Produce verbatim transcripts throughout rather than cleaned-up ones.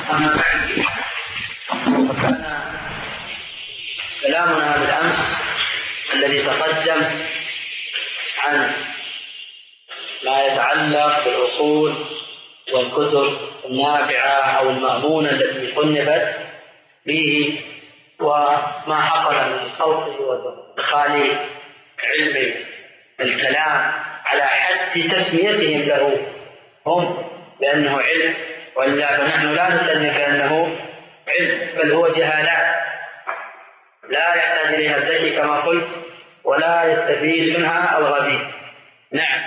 أما بعد، فكان كلامنا بالأمس الذي تقدم عن ما يتعلق بالأصول والكتب النافعة أو المأمونة التي صنفت به، وما حصل من الخلط وادخال علم الكلام على حد تسميتهم له هم بأنه علم، وإلا فنحن لا نسمي بأنه علم، بل هو جهالات لا يحتاج إليها الذكي كما قلت، ولا يستفيد منها الغبي. نعم.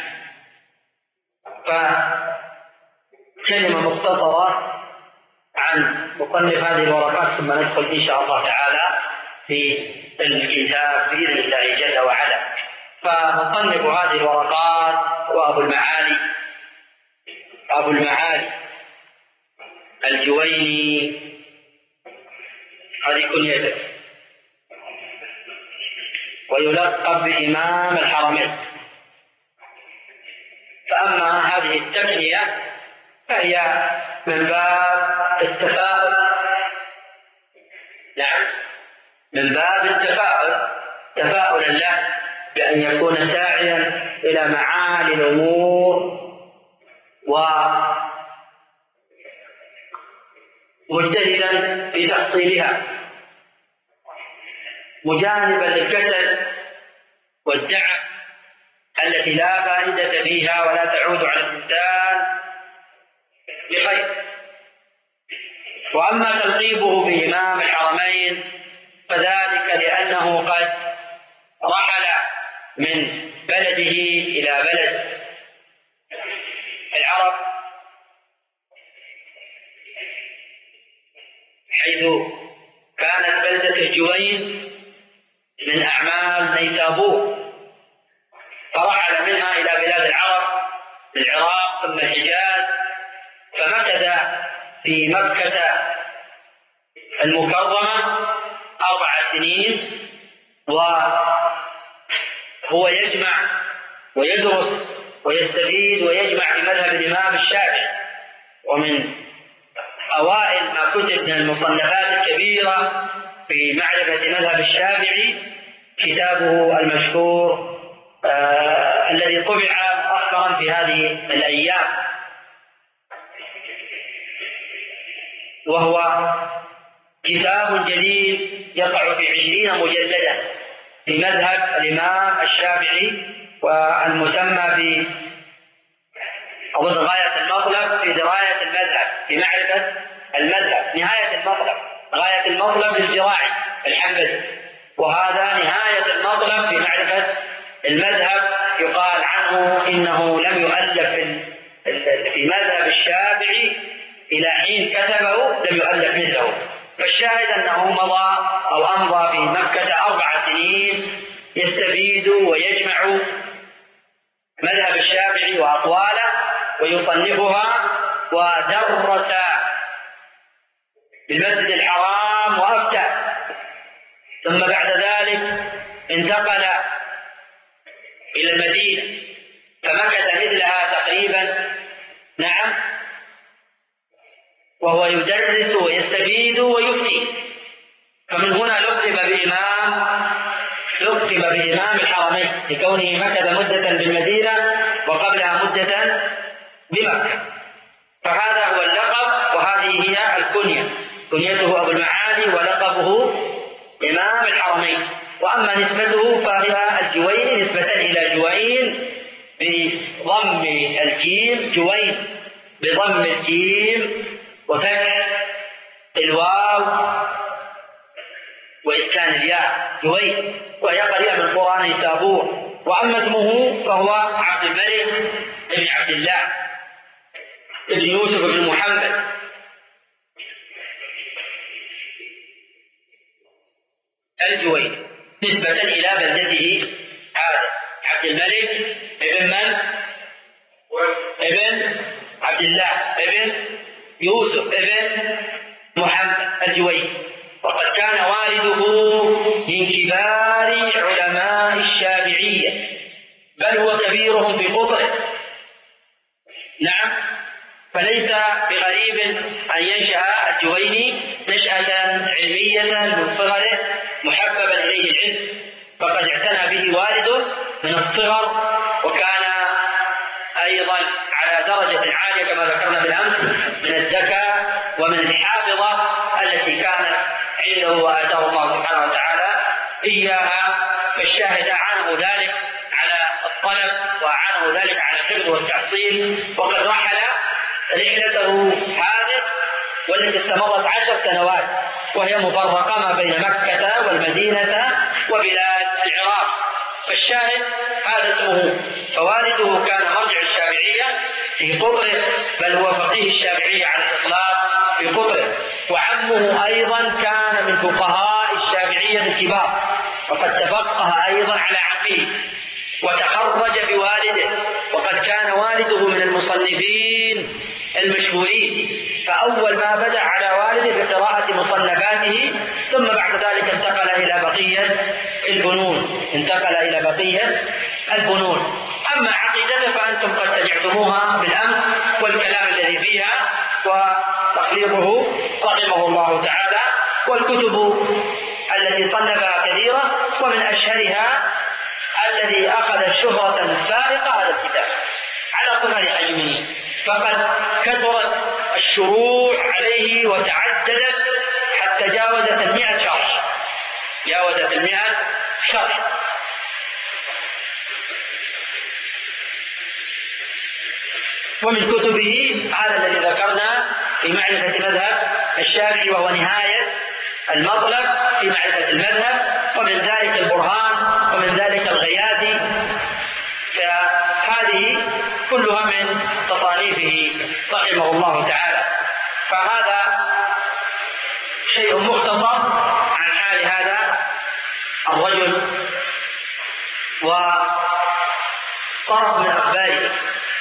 فكلمة مختصرة عن مصنف هذه الورقات، ثم ندخل إن شاء الله تعالى في الكتاب بإذن الله جل وعلا. فمصنف هذه الورقات هو أبو المعالي أبو المعالي الجويني، هذه كنيته، ويلقب بإمام الحرمين. فأما هذه التكنية فهي من باب التفاؤل، نعم، من باب التفاؤل، تفاؤلا له بأن يكون ساعيا إلى معالي الأمور ومجتهدا في تحصيلها، مجانبا للكسل والدعم التي لا فائدة فيها ولا تعود على الإنسان بخير. وأما تلقيبه بإمام الحرمين فذلك لأنه قد رحل من بلده إلى بلد العرب، حيث كانت بلدة الجوين من أعمال نيسابور، فرحل منها إلى بلاد العرب، العراق ثم الحجاز، فمكث في مكة المكرمة أربع سنين، وهو يجمع ويدرس ويستفيد ويجمع في مذهب الإمام الشافعي. ومن أوائل ما كتب من المصنفات الكبيرة في معرفة مذهب الشافعي كتابه المشهور آه الذي طبع مؤخرا في هذه الأيام، وهو كتاب جديد يقع في عشرين مجلدا في مذهب الإمام الشافعي، والمسمى في أظن غاية المطلب في دراية المذهب، في معرفة المذهب، نهاية المطلب، غاية المطلب للزراعي الحنبلي، وهذا نهاية المطلب في معرفة المذهب. يقال عنه إنه لم يؤلف في مذهب الشافعي إلى حين كتبه لم يؤلف مثله. فالشاهد أنه مضى أو أمضى في مكة أربع سنين يستفيد ويجمع مذهب الشافعي وأقواله ويصنفها، ودرس بالمسجد الحرام وأفتى، ثم بعد ذلك انتقل إلى المدينة فمكث مثلها تقريبا، نعم، وهو يدرس ويستفيد ويفتي. فمن هنا لقب بإمام لقب بإمام الحرمين لكونه مكث مدة بالمدينة وقبلها مدة بمكة، فهذا هو اللقب وهذه هي الكنية، كنيته أبو المعالي ولقبه إمام الحرمين. وأما نسبته فهي الجوين نسبة إلى جوين بضم الجيم، جوين بضم الجيم وفتح الواو وإسكان الياء، جوين، وهي قريبة من قرى نيسابور. وأما اسمه فهو عبد الملك بن عبد الله بن يوسف بن محمد الجويني، نسبة إلى بلدته هذا عبد الملك ابن من؟ ابن عبد الله ابن يوسف ابن محمد الجويني. وقد كان والده من كبار علماء الشافعية، بل هو كبيرهم في قطره، نعم، فليس ليس بغريب أن ينشأ الجويني نشأة علمية من صغره محببا إليه العلم، فقد اعتنى به والده من الصغر، وكان أيضا على درجة عالية كما ذكرنا بالأمس من الذكاء ومن الحافظة التي كانت عنده وآتاه الله سبحانه وتعالى إياها. فالشاهد أعانه ذلك على الطلب وأعانه ذلك على الحفظ والتحصيل، وقد رحل رحلته هذه والتي استمرت عشر سنوات وهي مفرقة ما بين مكة والمدينة وبلاد العراق. فالشاهد هذا اسمه. فوالده كان مرجع الشافعية في قطره، بل هو فقيه الشافعية على الإطلاق في قطره، وعمه أيضا كان من فقهاء الشافعية الكبار، وقد تفقه أيضا على عمه وتخرج بوالده، وقد كان والده من المصنفين المشهورين، فأول ما بدأ على والده بقراءة مصنفاته، ثم بعد ذلك انتقل إلى بقية الفنون انتقل إلى بقية الفنون. أما عقيدته فأنتم قد سمعتموها بالأمس والكلام الذي فيها وتخليطه رحمه الله تعالى، والكتب التي صنفها كثيرة، ومن أشهرها الذي أخذ شهرة فارقة هذا الكتاب على صغر حجمه، فقد كثرت الشروح عليه وتعددت حتى جاوزت المئة شرح جاوزت المئة شرح. ومن كتبه هذا الذي ذكرنا في معرفة مذهب الشافعي، وهو نهاية المطلب في معرفة المذهب، ومن ذلك البرهان، ومن ذلك الغياثي. فهذه كلها من تصانيفه رحمه الله تعالى. فهذا شيء مختصر عن حال هذا الرجل وطرف من أخباره.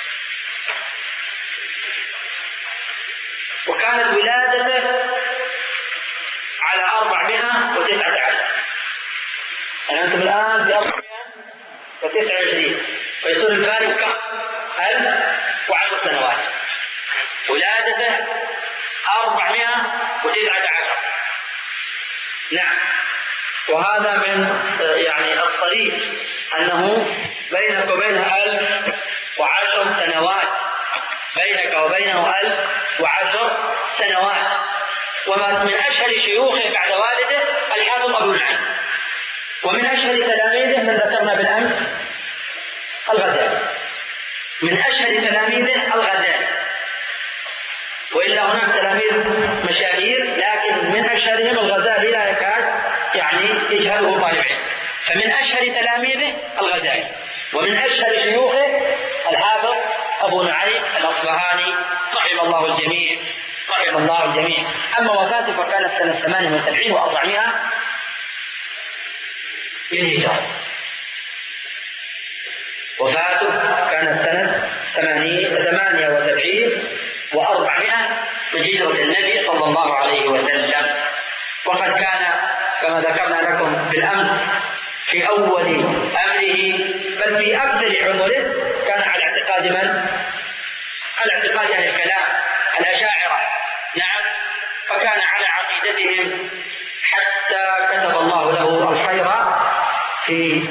وكانت ولادته على أربعمائة وتسعة عشر، يعني أنتم الآن في أربعمائة وتسعة وعشرين، فيصير الفارق كم؟ ألف وعشر سنوات. ولادته أربعمائة وتسعة عشر. نعم، وهذا من يعني الصريح أنه بينك وبينه ألف وعشر سنوات بينك وبينه ألف وعشر سنوات. ومن أشهر شيوخه بعد والده الحافظ أبو نعيم، ومن أشهر تلاميذه من ذكرنا بالأمس الغزالي، من أشهر تلاميذه الغزالي، وإلا هناك تلاميذ مشاهير لكن من أشهرهم الغزالي لا يكاد يعني يجهله طالب علم. فمن أشهر تلاميذه الغزالي، ومن أشهر شيوخه الحافظ أبو نعيم الأصبهاني رحم الله الجميع رحم الله الجميع. أما وفاته فكانت سنة ثمانية وسبعين وأربعمائة للهجرة. وفاته كانت سنة ثمانية وسبعين وأربعمائة لهجرة النبي صلى الله عليه وسلم. وقد كان كما ذكرنا لكم بالأمس في أول أمره، بل في أكثر عمره كان على اعتقاد من؟ على اعتقاد أهل الكلام الأشاعرة. نعم، فكان على عقيدتهم حتى كتب الله له الخير في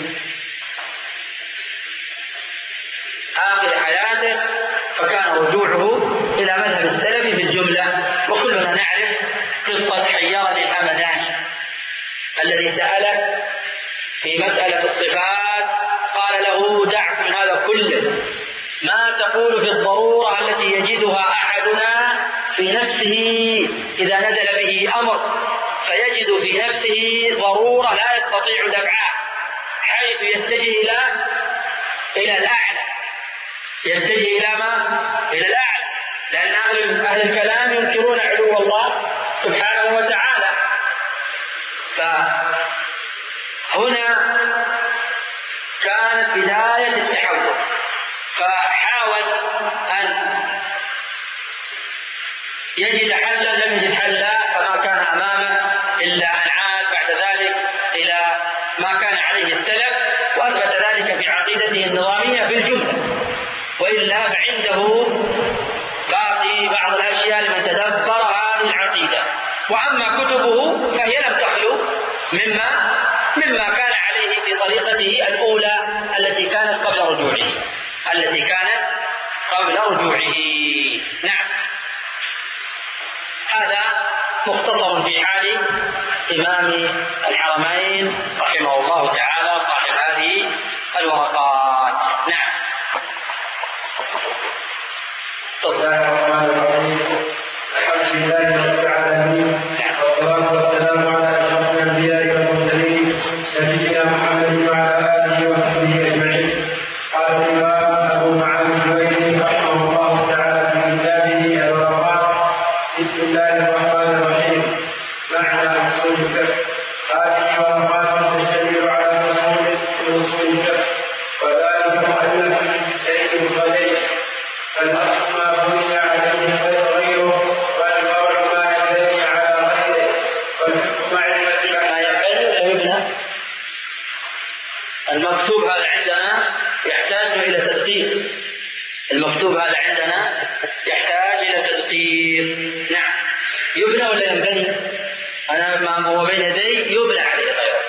آخر حياته، فكان رجوعه إلى مذهب السلف في الجملة. وكلنا نعرف قصة حيرني الهمداني الذي سأله في مسألة الصفات، قال له دعك من هذا كله، ما تقول في الضرورة التي يجدها أحدنا في نفسه إذا نزل به أمر، فيجد في نفسه ضرورة لا يستطيع دفعها، حيث يتجه إلى إلى الأعلى يتجه إلى ما؟ إلى الأعلى، لأن أهل, أهل الكلام ينكرون علو الله سبحانه وتعالى. فهنا كانت بداية التحول، فحاول أن يجد حلا لم يجد حلا، فما كان أمامه إلا أن عاد بعد ذلك إلى ما كان عليه السلف، وأثبت ذلك في عقيدته النظامية بالجملة، وإلا فعنده باقي في بعض الأشياء لمن تدبر هذه العقيدة. وأما كتبه فهي لم تخلو مما مما كان عليه في طريقته الأولى التي كانت قبل رجوعه التي كانت قبل رجوعه. نعم، هذا مختصر في حال إمام الحرمين رحمه الله تعالى صاحب هذه الورقات. نعم. بسم الله الرحمن الرحيم. الحمد لله رب العالمين، والصلاة والسلام على أشرف الأنبياء والمرسلين نبينا محمد وعلى آله وصحبه أجمعين. قال الإمام أبو معاذ الجويني رحمه الله تعالى في كتابه الورقات: بسم الله الرحمن الرحيم. معنى أصول الفقه. هذه ورقات تشتمل على أصول أصول الفقه، وذلك مؤلف من سيد الخليل. فالأصل ما بني عليه غيره، والفرع ما ينبني على غيره، والحكم معرفة ما ينبني ويبنى. المكتوب هذا عندنا يحتاج إلى تدقيق. المكتوب هذا عندنا يحتاج إلى تدقيق. نعم. يبنى ولا ينبني؟ أنا ما هو بين يدي يبنى عليه غيره،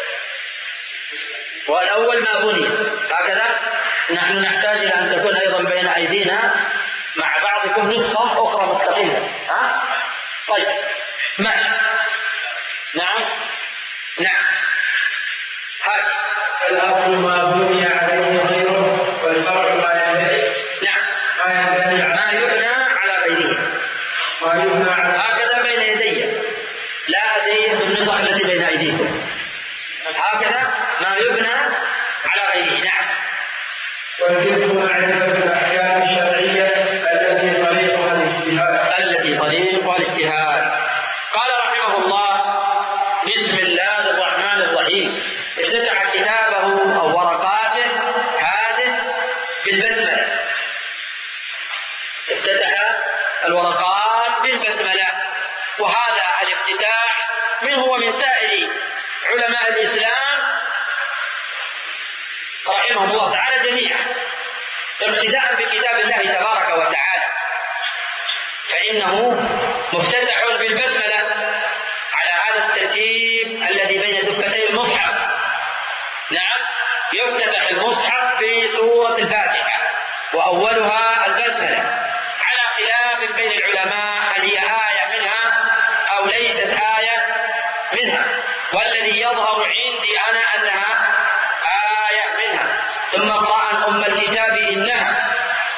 والأول ما بني هكذا. نحن نحتاج إلى أن تكون أيضا بين أيدينا مع بعضكم نسخة أخرى مستقلة. ها؟ طيب، ماشي. نعم نعم. هاي الأصل ما بني عليه غيره، والفرع ما ينبني. نعم، ما ينبني ما يبنى على غيره، ما يبنى على هكذا بين يدي، لا هذه النسخ التي بين أيديكم. هكذا ما يبنى على غيره. نعم. والفقه معرفة الأحكام الشرعية التي طريقها الاجتهاد التي طريقها الاجتهاد. قال رحمه الله: بسم الله الرحمن الرحيم. افتتح كتابه أو ورقاته هذه بالبسملة. افتتح الورقات بالبسملة، وهذا الافتتاح منه ومن سائر علماء الإسلام رحمهم الله تعالى جميعا، اقتداء بكتاب الله تبارك وتعالى، فإنه مفتتح بالبسملة على هذا الترتيب الذي بين دفتي المصحف. نعم، يفتتح المصحف في سورة الفاتحة وأولها البسملة، على خلاف بين العلماء هل هي آية منها أو ليست آية منها، والذي يظهر عندي أنا أنها آية منها. ثم اقرأ أم الكتاب إنها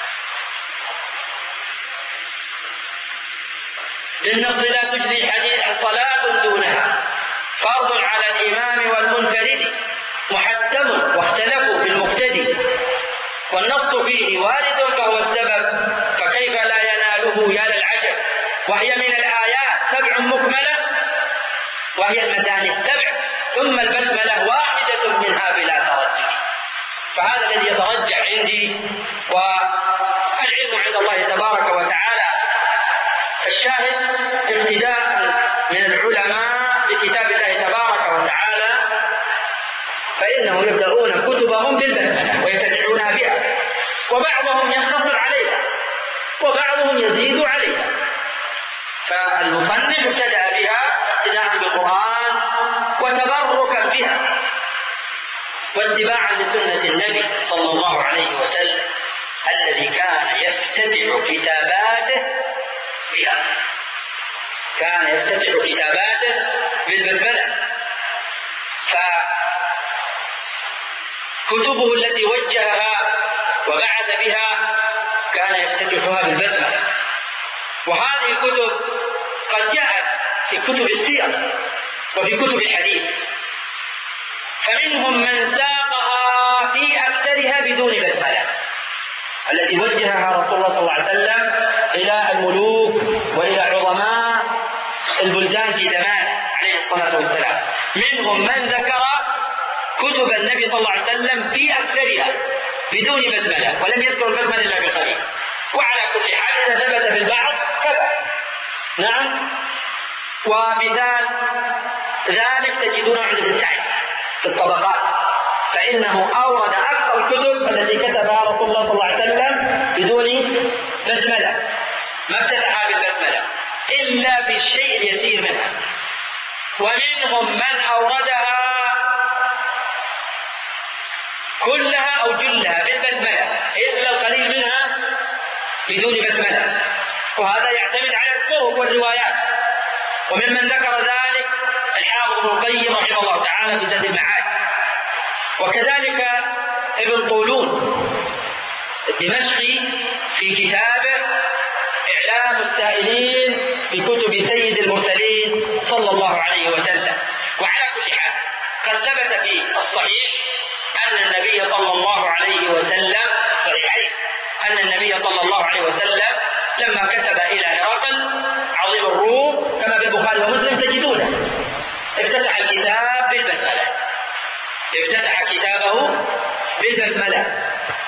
بالنص لا تجزي حديثا صلاة دونها، فرض على الإمام والمنفرد، محتم واختلفوا في المقتدي، والنص فيه وارد فهو السبب، فكيف لا يناله يا للعجب. وهي من الآيات سبع مكملة، وهي المثاني السبع، ثم البسملة واحدة منها بلا ترجح. فهذا الذي يترجح عندي، والعلم عند الله تبارك وتعالى. فالشاهد ابتداء من العلماء بكتاب الله تبارك وتعالى، فإنهم يبدأون كتبهم بالبسملة ويفتتحونها بها، وبعضهم يختصر عليها وبعضهم يزيد عليها. فالمصنف ابتدأ بها اقتداء بالقرآن وتبركا بها واتباعا لسنة النبي صلى الله عليه وسلم الذي كان يفتتح كتاباته بها. كان يفتتح كتاباته بالبسملة. فكتبه التي وجهها وبعث بها كان يفتتحها بالبسملة. وهذه الكتب قد جاءت في كتب السير وفي كتب الحديث، فمنهم من ساقها في أكثرها بدون بسملة، التي وجهها رسول الله صلى الله عليه وسلم إلى الملوك وإلى عظماء البلدان في زمانه عليه الصلاة والسلام. منهم من ذكر كتب النبي صلى الله عليه وسلم في أكثرها بدون بسملة، ولم يذكر البسملة إلا بقليل. وعلى كل حال إذا ثبت في البعض ثبت. نعم. ومثال ذلك تجدون عند ابن سعد في الطبقات، فإنه أورد أكثر الكتب التي كتبها رسول الله صلى الله عليه وسلم بدون بسملة. ما افتتحها بالبسملة إلا بالشيء اليسير منها، ومنهم من أوردها كلها أو جلها بالبسملة إلا القليل منها بدون بسملة، وهذا يعتمد على الطرق والروايات. وممن ذكر ذلك الحافظ ابن القيم رحمه الله تعالى في زاد المعاد، وكذلك ابن طولون الدمشقي في كتابه إعلام السائلين بكتب سيد المرسلين صلى الله عليه وسلم. وعلى كل حال قد ثبت في الصحيح أن النبي صلى الله عليه وسلم صحيحين أن النبي صلى الله عليه وسلم لما كتب إلى هرقل عظيم الروم كما في البخاري ومسلم تجدونه افتتح الكتاب بالبسملة، افتتح كتابه بالبسملة.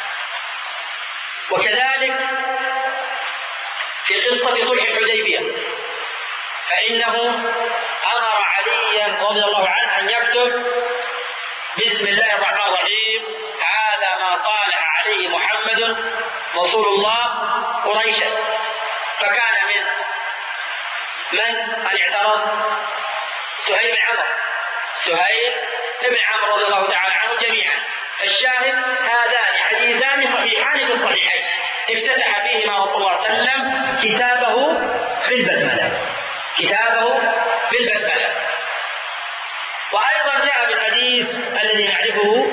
وكذلك في قصة صلح الحديبية فإنه أمر عليا رضي الله عنه أن يكتب بسم الله الرحمن الرحيم هذا ما طالع عليه محمد رسول الله قريشا. فكان من من أن اعترض سهيل بن عمرو سهيل بن عمرو رضي الله تعالى عنه جميعا. الشاهد هذان حديثان صحيحان في الصحيحين افتتح فيهما رسول الله صلى الله عليه وسلم كتابه بالبسملة كتابه بالبسملة. وأيضا جاء بالحديث الذي نعرفه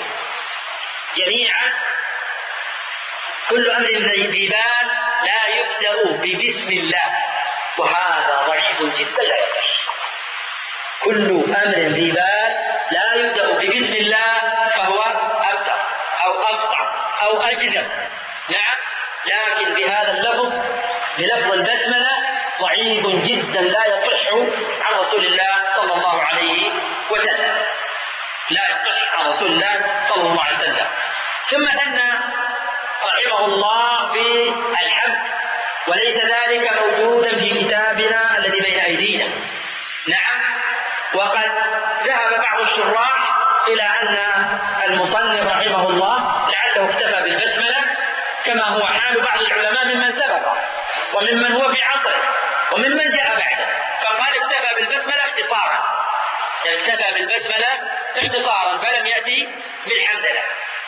جميعا كل أمر ذي بال لا يبدأ ببسم الله، وهذا ضعيف جدا لا يصح. كل أمر ذي بال لا يبدأ ببسم الله فهو أبدع أو أقطع أو أجزم، نعم، لكن بهذا اللفظ بلفظ البسملة ضعيف جدا لا يصح عن رسول الله صلى الله عليه وسلم، لا يصح عن رسول الله صلى الله عليه وسلم. ثم ثنى رحمه الله بالحمد، وليس ذلك موجودا في كتابنا الذي بين أيدينا، نعم. وقد ذهب بعض الشراح إلى أن المصنف رحمه الله لعله اكتفى بالبسملة كما هو حال بعض العلماء ممن سبق وممن هو في عصره وممن جاء بعده، فقال اكتفى بالبسملة اختصارا اكتفى بالبسملة اختصارا فلم يأتي بالحمدلله.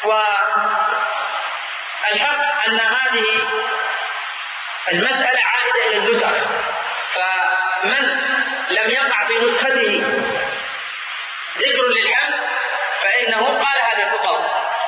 والحق أن هذه المسألة عائدة إلى النسخ، فمن لم يقع في نسخته ذكر للحمد فإنه قال هذا الفقه.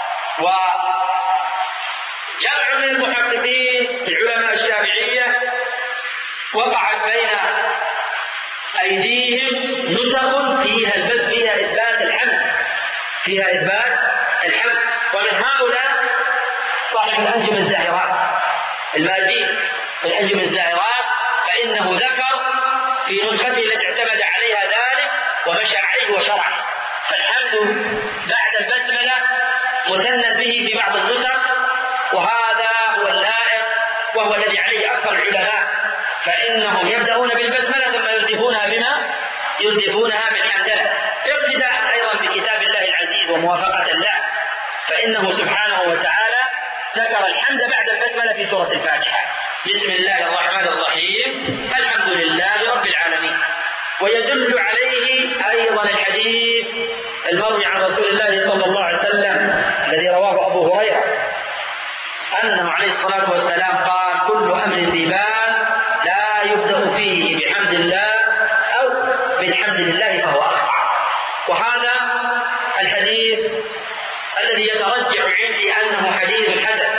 وجمع من المحققين العلماء الشافعية وقعت بين أيديهم نسخ فيها البث فيها إثبات الحمد فيها إثبات الحمد ومن هؤلاء صاحب الأنجم الزاهرات المازين في الأنجم الزاهرات، فإنه ذكر في نسخته التي اعتمد عليها ذلك ومشى عليه وشرع. فالحمد بعد البسملة مثنى به في بعض النسخ، وهذا هو اللائق وهو الذي عليه أكثر العلماء، فإنهم يبدأون بالبسملة ثم يردفونها بما يردفونها بالحمدلله اقتداء أيضا بكتاب الله العزيز وموافقة له، فإنه سبحانه وتعالى ذكر الحمد بعد البسملة في سورة الفاتحة بسم الله الرحمن الرحيم الحمد لله رب العالمين. ويدل عليه أيضا الحديث المروي عن رسول الله صلى الله عليه وسلم الذي رواه أبو هريرة أنه عليه الصلاة والسلام قال كل أمر ذي بال لا يبدأ فيه بحمد الله أو بالحمد لله فهو أخطأ. وهذا الحديث الذي يترجح عندي أنه حديث حسن،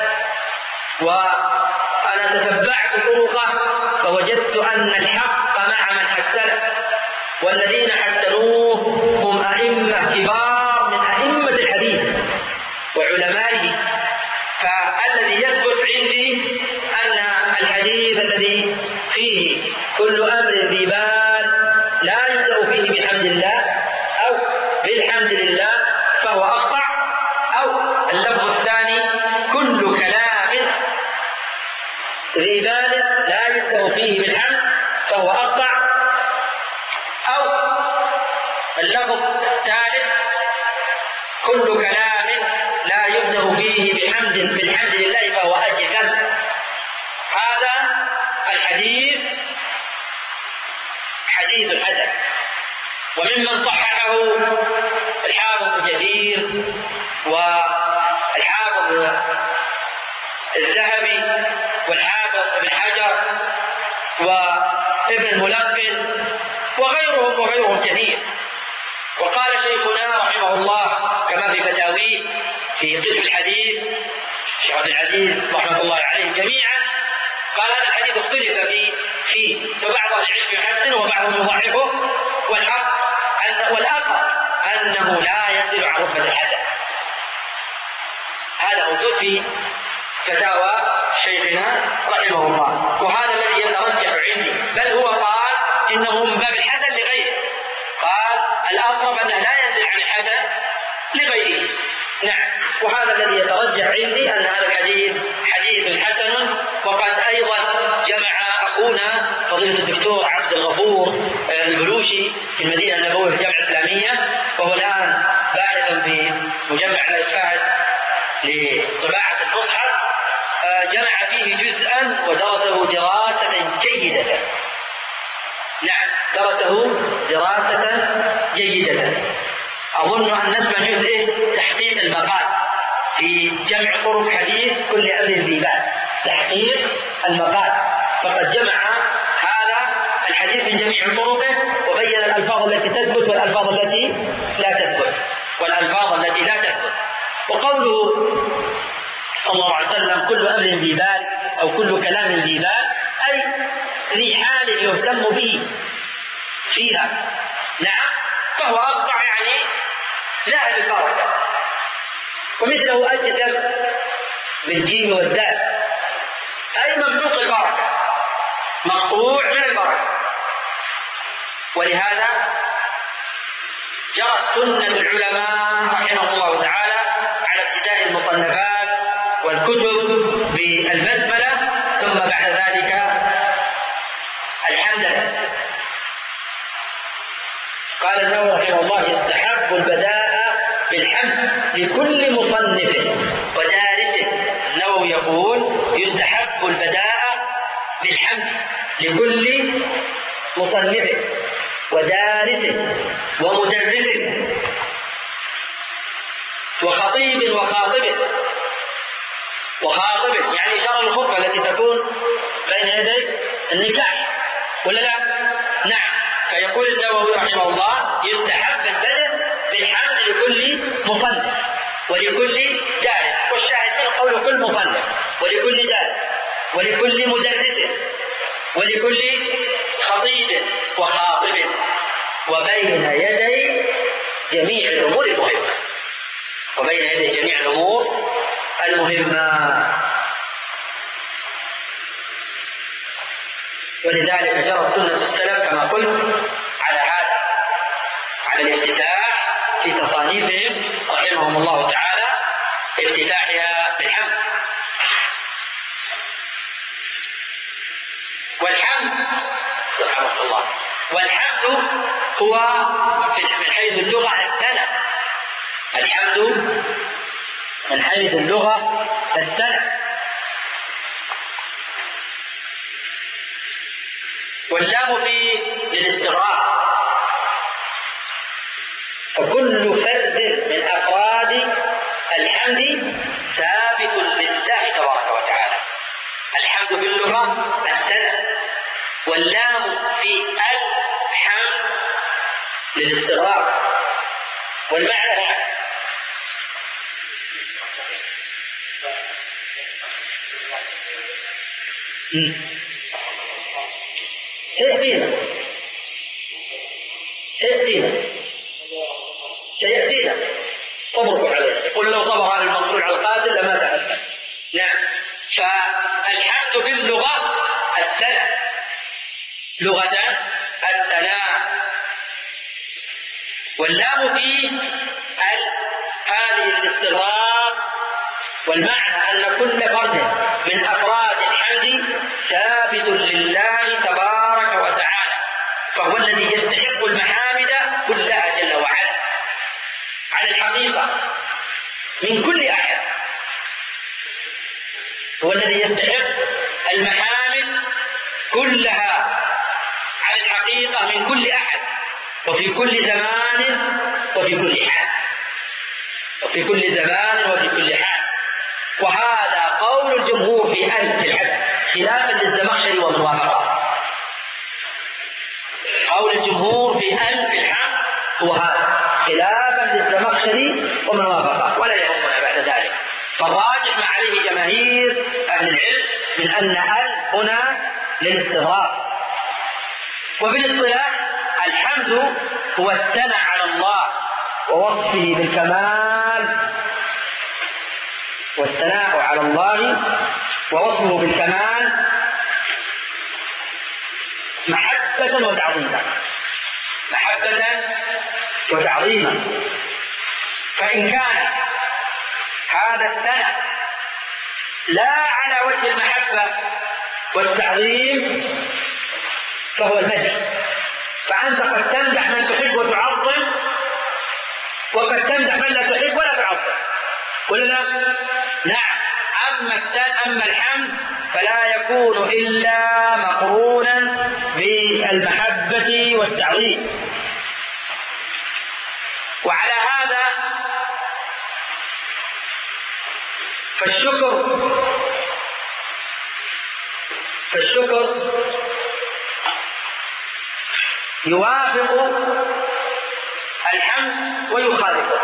وأنا تتبعت طرقه فوجدت أن الحق مع من حسنه، والذين حسنوه هم أئمة كبار من أئمة الحديث وعلمائه. فالذي يثبت عندي أن الحديث الذي فيه كل أمر ذي بال لا يبدأ فيه بحمد الله أو بالحمد لله فهو أخطأ، أو اللفظ الثاني كل كلام ذي بال لا يبدأ فيه بالحمد فهو أخطأ، أو اللفظ الثالث كل كلام لا يبدأ فيه بحمد بالحمد لله فهو أجزم. هذا حديث حسن. وممن صححه الحافظ ابن كثير والحافظ الذهبي والحافظ ابن حجر وابن الملقن وغيرهم وغيرهم كثير. وقال شيخنا رحمه الله كما في فتاويه في قسم الحديث شيخ عبد العزيز رحمه الله عليهم جميعا، قال هذا الحديث اختلف فيه فيه فبعض العلم يحسن وبعضهم يضعفه، والحق أن والأقرب أنه لا ينزل عن رتبة الحسن. هذا موجود في فتاوى شيخنا رحمه الله، وهذا الذي يترجح عندي، بل هو قال إنه من باب الحسن لغيره، قال الأقرب أنه لا ينزل عن الحسن لغيره. نعم، وهذا الذي يترجح عندي أن هذا الحديث حديث حسن. وقد أيضا جمع أخونا فضيلة الدكتور عبد الغفور البلوشي في المدينة النبوية في الجامعة الإسلامية، وهو الآن باحث في مجمع الإسفاد لطباعة المصحف، جمع فيه جزءا ودرسه دراسة جيدة. نعم، درسه دراسة جيدة. أظن أن نسمى جزء تحقيق المقال في جمع طرق حديث كل أمر ذي بال، تحقيق المقال، فقد جمع هذا الحديث من جميع طرقه وبين الألفاظ التي تثبت والألفاظ التي لا تثبت والألفاظ التي لا تثبت. وقوله صلى الله عليه وسلم كل أمر ذي بال أو كل كلام ذي بال، أي ذي حال يهتم به فيها. نعم، فهو أقطع يعني ذهب البركة، ومثله أجزم بالجيم والدال، أي ممحوق البركة، مقطوع من البركة. ولهذا جرت سنة العلماء رحمه الله تعالى على ابتداء المصنفات والكتب بالبسملة، ثم بعد ذلك الحمدلله. قال النووي رحمه الله يستحب البداء بالحمد لكل مصنف ودارس. النووي يقول يستحب البداء بالحمد لكل مصنف ودارس ومدرس وخطيب وخاطب. وخاطب يعني شرع الخطبة التي تكون بين يدي النكاح، ولا لا؟ نعم. فيقول النووي رحمه الله يستحب البدء بالحمد لكل مصنف ولكل دارس، والشاهد من قول كل مصنف ولكل دارس ولكل مدرس ولكل خطيب وخاطب، وبين يدي جميع الأمور المهمة وبين يدي جميع الأمور المهمة. ولذلك جرت سنة السلف كما قلت على هذا، على الافتتاح في تصانيفهم رحمهم الله تعالى، افتتاحها بالحمد. والحمد رحمه الله، والحمد هو من حيث اللغة الثناء. الحمد من حيث اللغة الثناء. واللام فيه للاستغراق، فكل فرد من أفراد الحمد ثابت لله تبارك وتعالى. الحمد في اللغة الثناء، واللام في الحمد للاستغراق. والمعنى سيأتينا سيأتينا سيأتينا صبركم عليه. قل لو صبر على المقتول على القاتل لما تأثر. نعم، فالحمد في اللغة الثناء، لغة الثناء. واللام فيه هذه الاستغراق، والمعنى أن كل فرد من أفراد الحمد ثابت لله تبارك وتعالى، فهو الذي يستحق المحامد كلها جل وعلا على الحقيقة من كل أحد. هو الذي يستحق المحامد كلها على الحقيقة من كل كل زمان وفي كل حال، وفي كل زمان وفي كل حال. وهذا قول الجمهور في ألف الحمد خلافا للزمخشري ومن وافقه. قول الجمهور في ألف الحمد هو هذا خلافا للزمخشري ومن وافقه، ولا يهمنا بعد ذلك. فالراجح ما عليه جماهير أهل العلم من أن ألف هنا للاستغراق. وفي الاصطلاح الحمد هو الثناء على الله ووصفه بالكمال، والثناء على الله ووصفه بالكمال محبة وتعظيما، محبة وتعظيما. فإن كان هذا الثناء لا على وجه المحبة والتعظيم فهو المدح، فأنت قد تمدح من تحب وتعظم، وقد تمدح من لا تحب ولا تعظم، ولا لا؟ نعم. أما أما الحمد فلا يكون إلا مقرونا بالمحبة والتعظيم. وعلى هذا فالشكر فالشكر يوافق الحمد ويخالفه،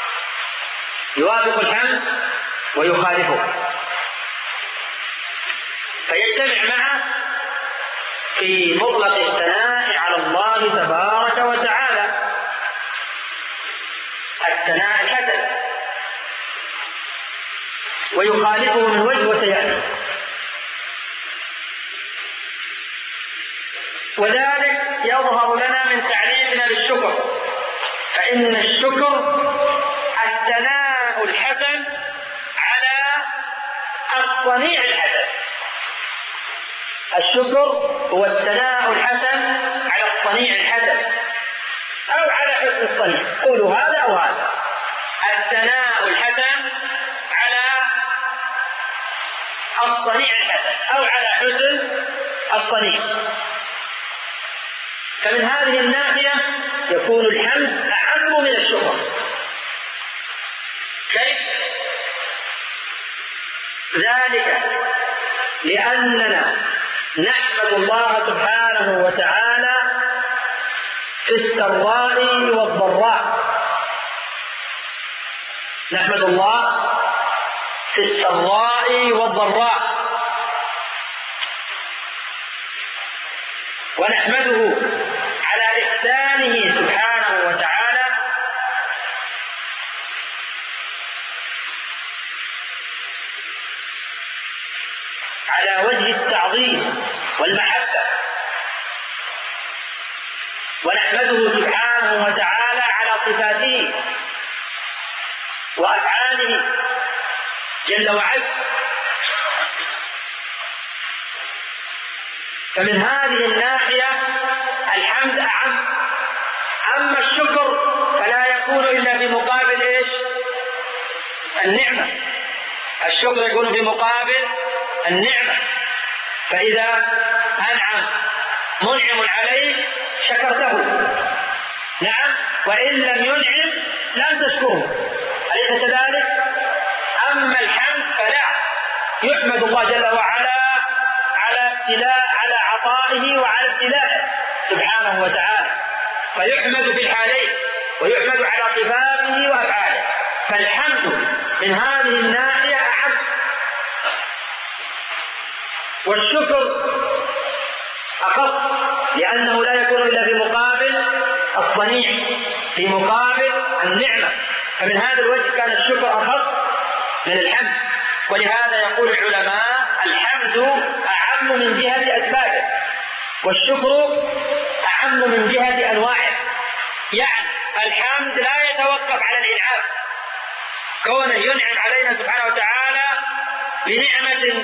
يوافق الحمد ويخالفه، فيجتمع معه في مطلق الثناء على الله تبارك وتعالى، الثناء الحسن، ويخالفه من وجه وسيأتي. وذلك يظهر لنا من تعريفنا للشكر، فإن الشكر الثناء الحسن على الصنيع الحسن. الشكر هو الثناء الحسن على الصنيع الحسن أو على حسن الصنيع، قولوا هذا أو هذا. الثناء الحسن على الصنيع الحسن أو على حسن الصنيع. فمن هذه الناحية يكون الحمد أعم من الشكر. كيف؟ ذلك لأننا نحمد الله سبحانه وتعالى في السراء والضراء، نحمد الله في السراء والضراء، ونحمده على إحسانه سبحانه وتعالى على وجه التعظيم والمحبة، ونحمده سبحانه وتعالى على صفاته وأفعاله جل وعلا. فمن هذه الناحية الحمد أعم. أما الشكر فلا يكون إلا في مقابل إيش؟ النعمة. الشكر يكون في مقابل النعمة، فإذا أنعم منعم عليك شكرته، نعم، وإن لم ينعم لم تشكره، أليس كذلك؟ أما الحمد فلا، يحمد الله جل وعلا على ابتلاء على عطائه وعلى ابتلائه سبحانه وتعالى، فيحمد في الحالين ويحمد على صفاته وأفعاله. فالحمد من هذه الناحية أعم. والشكر أخص لأنه لا يكون إلا في مقابل الصنيع، في مقابل النعمة. فمن هذا الوجه كان الشكر أخص من الحمد. ولهذا يقول العلماء الحمد أعم من جهة أسبابه، والشكر أعم من جهة أنواعه. يعني الحمد لا يتوقف على الإنعام، كونه ينعم علينا سبحانه وتعالى بنعمة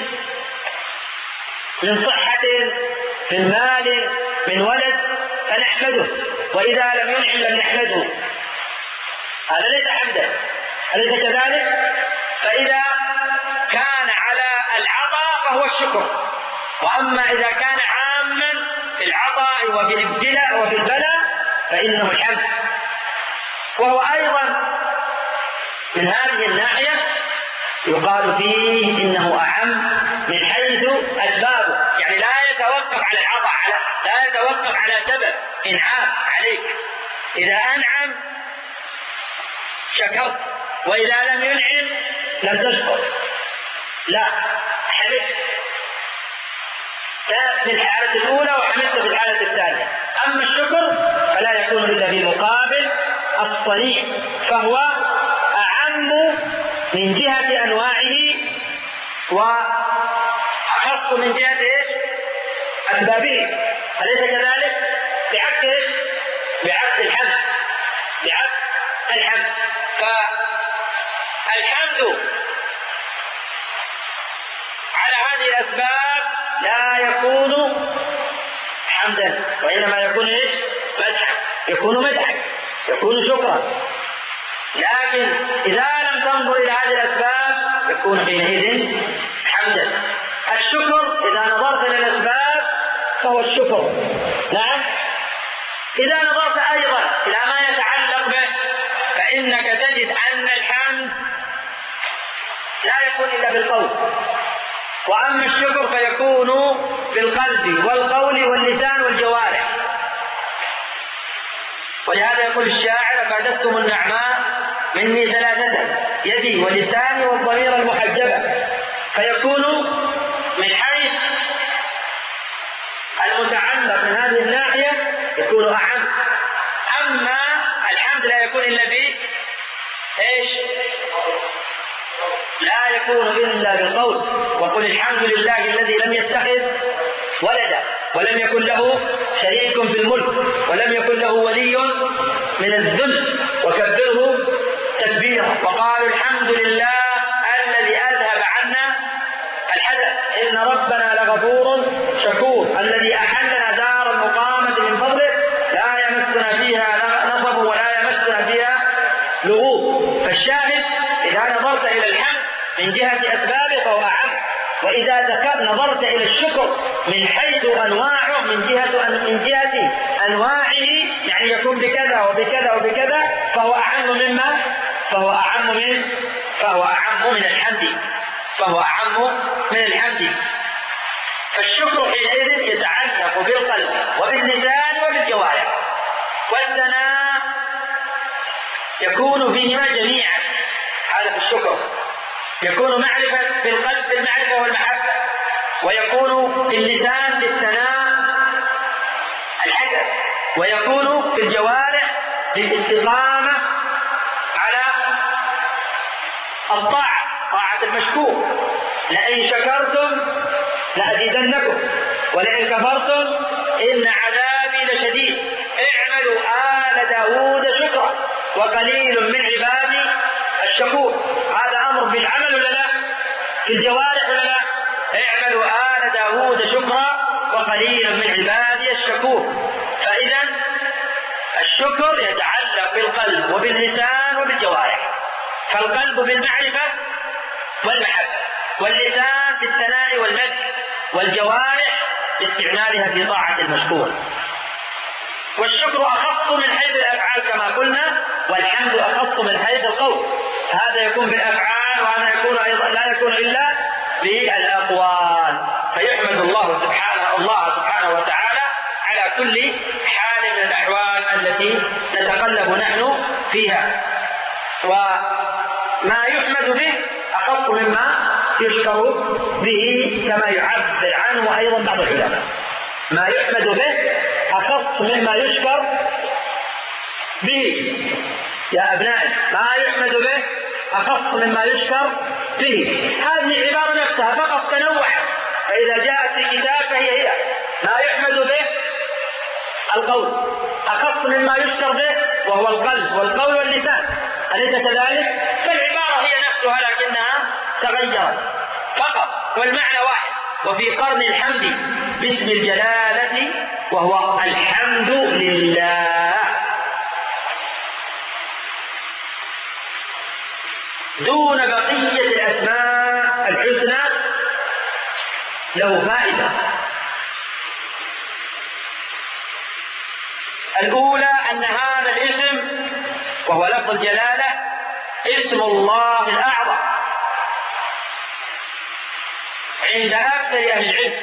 من صحة، من مال، من ولد، فنحمده، وإذا لم ينعم لم نحمده، هذا ليس حمدا، أليس كذلك؟ فإذا كان على العطاء فهو الشكر، وأما إذا كان عاما في العطاء وفي الابتلاء وفي البلاء فإنه الحمد. وهو أيضا من هذه الناحية يقال فيه إنه أعم من حيث أسبابه، يعني لا يتوقف على العطاء، لا يتوقف على سبب إنعام عليك. إذا أنعم شكرت، وإذا لم ينعم لم تشكر، لا حمدت في الحالة الأولى وحمدت في الحالة الثانية. أما الشكر فلا يكون إلا في مقابل الصنيع، فهو أعم من جهة أنواعه وأخص من جهة إيش؟ أسبابه، أليس كذلك؟ بعكس إيش؟ بعكس الحمد، بعكس الحمد. فالحمد على هذه الأسباب لا يكون حمدا، وإنما يكون إيش؟ مدحا، يكون مدحا، يكون شكرا. لكن إذا لم تنظر إلى هذه الأسباب يكون حينئذ حمدا. الشكر إذا نظرت إلى الأسباب فهو الشكر، نعم. إذا نظرت أيضا إلى ما يتعلق به فإنك تجد أن الحمد لا يكون إلا بالقول، وأما الشكر فيكون بالقلب والقول واللسان والجوارح. ولهذا يقول الشاعر: فأدتم النعماء مني ثلاثة، يدي ولساني والضمير المحجبة. فيكون من حيث المتعلق من هذه الناحية يكون أعم. أما الحمد لا يكون إلا به إيش؟ لا يكون إلا بالقول. وقل الحمد لله الذي لم يتخذ ولدا ولم يكن له شريك في الملك ولم يكن له ولي من الذل وكبره تكبيرا. وقالوا الحمد لله الذي أذهب عنا الحزن إن ربنا لغفور شكور الذي أحلنا دار المقامة من فضله لا يمسنا فيها نصب ولا يمسنا فيها لغوب. فالشاهد إذا نظرت إلى الحمد من جهة أسبابه فهو أعم، وإذا ذكر نظرت إلى الشكر من حيث أنواعه من جهة من جهة أنواعه، يعني يكون بكذا وبكذا وبكذا، فهو أعم مما فهو أعم من فهو أعم من الحمد فهو أعم من الحمد. فالشكر حينئذ يتعلق بالقلب وباللسان وبالجوارح، والثناء يكون فيهما جميعا. هذا في الشكر يكون معرفة في القلب بالمعرفة والمحبة، ويكون في اللسان بالثناء الحسن، ويكون في الجوارح بالاستقامة على الطاعة، طاعة المشكور. لئن شكرتم لأزيدنكم ولئن كفرتم إن عذابي لشديد اعملوا آل داود شكرا وقليل من عبادي الشكور. هذا أمر بالعمل ولا لا؟ في الجوارح ولا لا؟ اعملوا آل داود شكرا وقليل من عبادي الشكور. فإذا الشكر يتعلق بالقلب وباللسان وبالجوارح، فالقلب بالمعرفة والمحبة، واللسان بالثناء والمدح، والجوارح باستعمالها في طاعة المشكور. والشكر أخص من حيث الأفعال كما قلنا، والحمد أخص من حيث القول. هذا يكون بالأفعال وهذا يكون أيضا لا يكون إلا بالأقوال. فيحمد الله سبحانه الله سبحانه وتعالى على كل حال من الأحوال التي نتقلب نحن فيها. وما يحمد به أخص مما يشكر به كما يعبر عنه أيضا بعض العلماء. ما يحمد به أخص مما يشكر به. يا أبنائي ما يحمد به أخص مما يشكر به. هذه العبارة نفسها فقط تنوع، فإذا جاءت في كتاب فهي هي. ما يحمد به القول أخص مما يشكر به وهو القلب والقول واللسان، أليس كذلك؟ فالعبارة هي نفسها لكنها تغيرت فقط والمعنى واحد. وفي قرن الحمد باسم الجلالة وهو الحمد لله دون بقية الأسماء الحسنى له فائدة. الأولى أن هذا الاسم وهو لفظ الجلالة اسم الله الأعظم عند أكثر أهل العلم.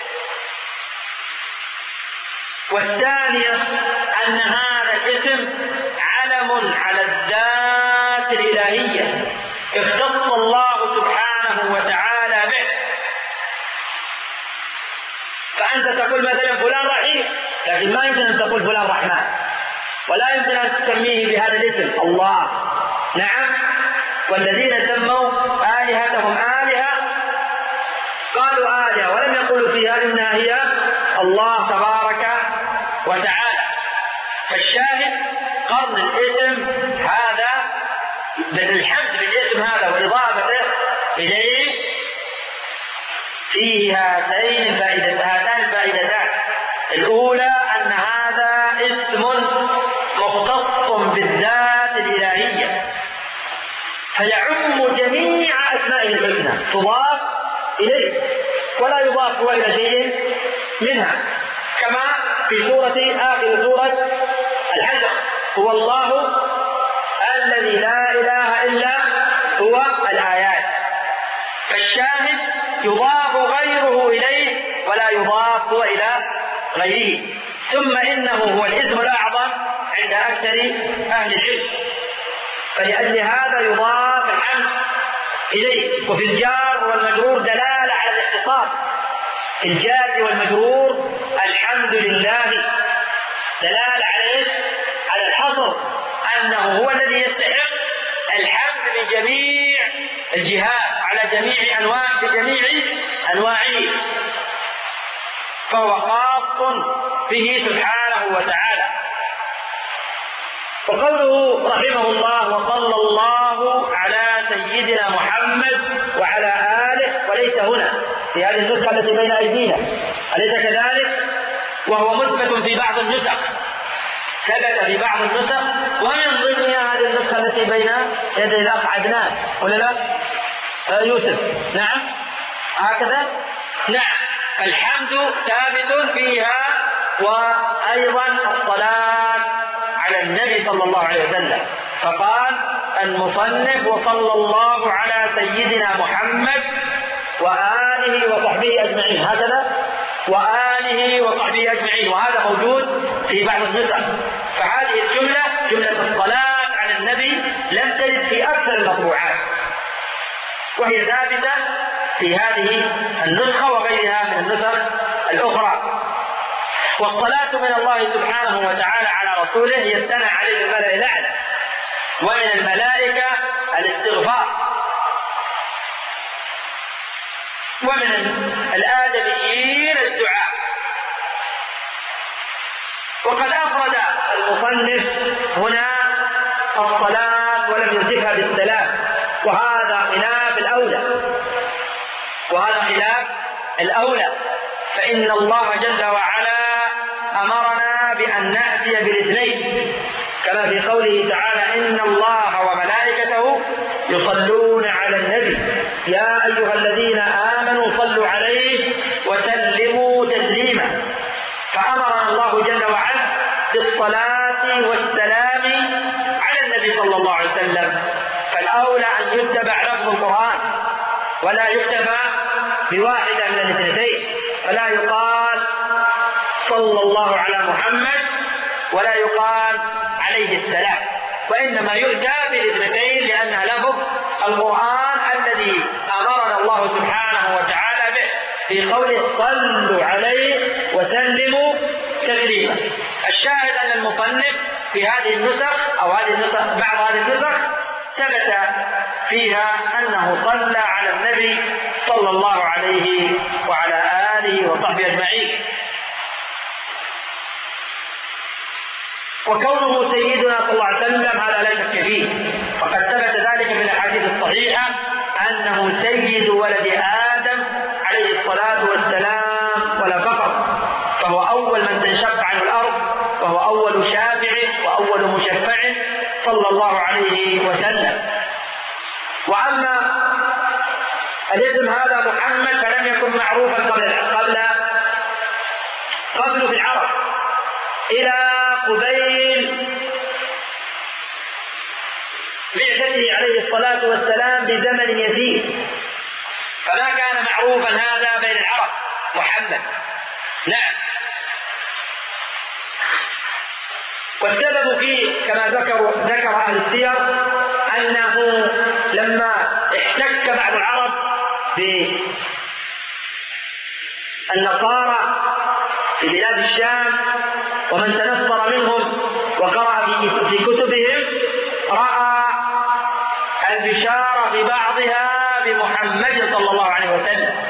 والثانية أن هذا الاسم علم على الذات الإلهية اختص الله سبحانه وتعالى به. فأنت تقول مثلا فلان رحيم، لكن ما يمكن أن تقول فلان رحمن، ولا يمكن أن تسميه بهذا الاسم الله. نعم، والذين سموا آلهتهم آلهة قالوا آلهة ولم يقولوا فيها إنها هي الله تبارك وتعالى. فالشاهد قرن الاسم هذا بالحمد بالاسم هذا وإضافته إليه فيه هاتين الفائدتان هاتان الفائدتان. الأولى أن هذا اسم مختص بالذات الإلهية فيعم جميع أسمائه الحسنى، تضاف إليه ولا يضاف إلى شيء منها، كما في سورة آخر سورة الحشر هو الله الذي لا إله إلا هو الآيات. فالشاهد يضاف غيره إليه ولا يضاف إلى غيره. ثم إنه هو الاسم الأعظم عند أكثر أهل العلم، فلأجل هذا يضاف الحمد إليه. وفي الجار والمجرور دلالة على الاختصاص، الجار والمجرور الحمد لله دلالة على على الحصر، أنه هو الذي يستحق الحمد من جميع الجهات على جميع أنواع بجميع أنواعه، فهو خاص به سبحانه وتعالى. وقوله رحمه الله وصلى الله على سيدنا محمد وعلى آله، وليس هنا في هذه النسخة التي بين أيدينا، أليس كذلك؟ وهو مثبت في بعض النسخ، ثبت في بعض النسخ، ومن ضمنها هذه النسخة التي بين يدي الأخ عدنان ولا لا؟ آه يوسف، نعم هكذا، نعم. الحمد ثابت فيها، وأيضا الصلاة على النبي صلى الله عليه وسلم. فقال المصنف وصلى الله على سيدنا محمد وآله وصحبه أجمعين، هكذا وآله وصحبه أجمعين، وهذا موجود في بعض النسخ. فهذه الجملة جملة الصلاة على النبي لم ترد في أكثر المطبوعات، وهي ثابتة في هذه النسخة وغيرها من النسخ الأخرى. والصلاة من الله سبحانه وتعالى على رسوله يستنى عليه الملأ الأعلى، ومن الملائكة الاستغفار، ومن الآدميين الدعاء. وقد أفرد المصنف هنا الصلاة ولم يزدها بالسلام، وهذا خلاف الأولى وهذا خلاف الأولى فإن الله جل وعلا أمرنا بأن نأتي بالاثنين، كما في قوله تعالى إن الله وملائكته يصلون على النبي يا أيها الذين آمنوا صلوا عليه وسلموا تسليما. فأمرنا الله جل وعلا بالصلاة والسلام على النبي صلى الله عليه وسلم، فالأولى أن يتبع لفظ القرآن ولا يكتفى بواحدة من الاثنتين، فلا يقال صلى الله على محمد ولا يقال عليه السلام، وإنما يؤتى بالاثنتين لأنها لفظ القرآن الذي أمرنا الله سبحانه وتعالى به في قوله صلوا عليه وسلموا تسليما. الشاهد أن المصنف في هذه النسخ أو هذه النسخ بعض هذه النسخ ثبت فيها أنه صلى على النبي صلى الله عليه وعلى آله وصحبه أجمعين. وكونه سيدنا صلى الله عليه وسلم هذا لا شك فيه، فقد ثبت ذلك في الأحاديث الصحيحة أنه سيد ولد آدم عليه الصلاة والسلام ولا فقط، فهو أول من تنشق عنه الأرض، وهو أول شافع وأول مشفع صلى الله عليه وسلم. وأما الاسم هذا محمد فلم يكن معروفا قبل قبل قبل في العرب إلى قبيل بعثته عليه الصلاة والسلام بزمن يزيد، فما كان معروفا هذا بين العرب محمد. نعم. والسبب فيه كما ذكر ذكر أهل السير أنه لما احتك بعض العرب بالنصارى في بلاد الشام ومن تنصر منهم وقرأ في كتبهم رأى البشارة ببعضها بمحمد صلى الله عليه وسلم،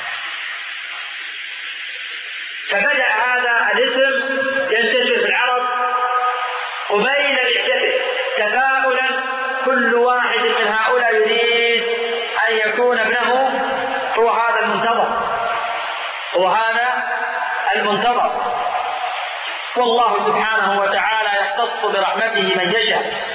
فبدأ هذا الاسم ينتشر في العرب قبيل بعثته تفاؤلا، كل واحد من هؤلاء يريد أن يكون ابنه هو هذا المنتظر هو هذا المنتظر والله سبحانه وتعالى يختص برحمته من يشاء.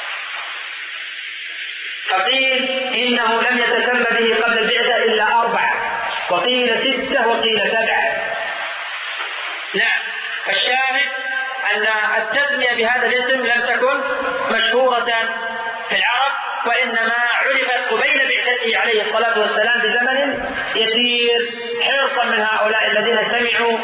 فقيل إنه لم يتسمى به قبل البعثة إلا أربعة، وقيل ستة وقيل سبعة. نعم. فالشاهد أن التسمية بهذا الاسم لم تكن مشهورة في العرب، وإنما عرفت قبيل بعثته عليه الصلاة والسلام بزمن يسير، حرصا من هؤلاء الذين سمعوا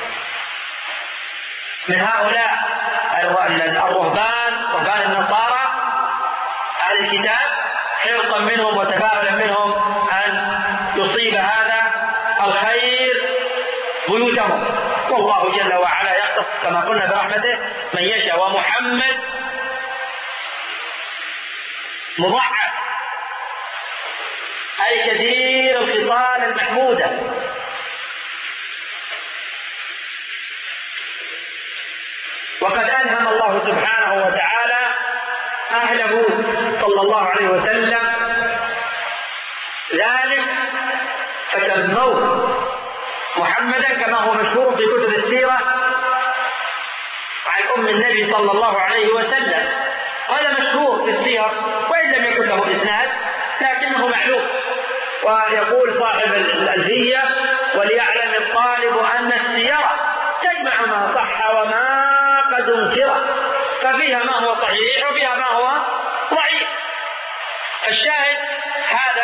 من هؤلاء الرهبان رهبان النصارى أهل الكتاب، حرصا منهم وتفاؤلا منهم أن يصيب هذا الخير بيوتهم، والله جل وعلا يختص كما قلنا برحمته من يشاء. ومحمد مضاعف أي كثير الخصال المحمودة، وقد ألهم الله سبحانه وتعالى أهله صلى الله عليه وسلم ذلك فسموه محمدا كما هو مشهور في كتب السيرة عن أم النبي صلى الله عليه وسلم. هذا مشهور في السير وإن لم يكن له إسناد لكنه معلوم. ويقول صاحب الألفية: وليعلم الطالب أن السيرة تجمع ما صح وما قد انكر، ففيها ما هو صحيح وفيها ما هو ضعيف. الشاهد هذا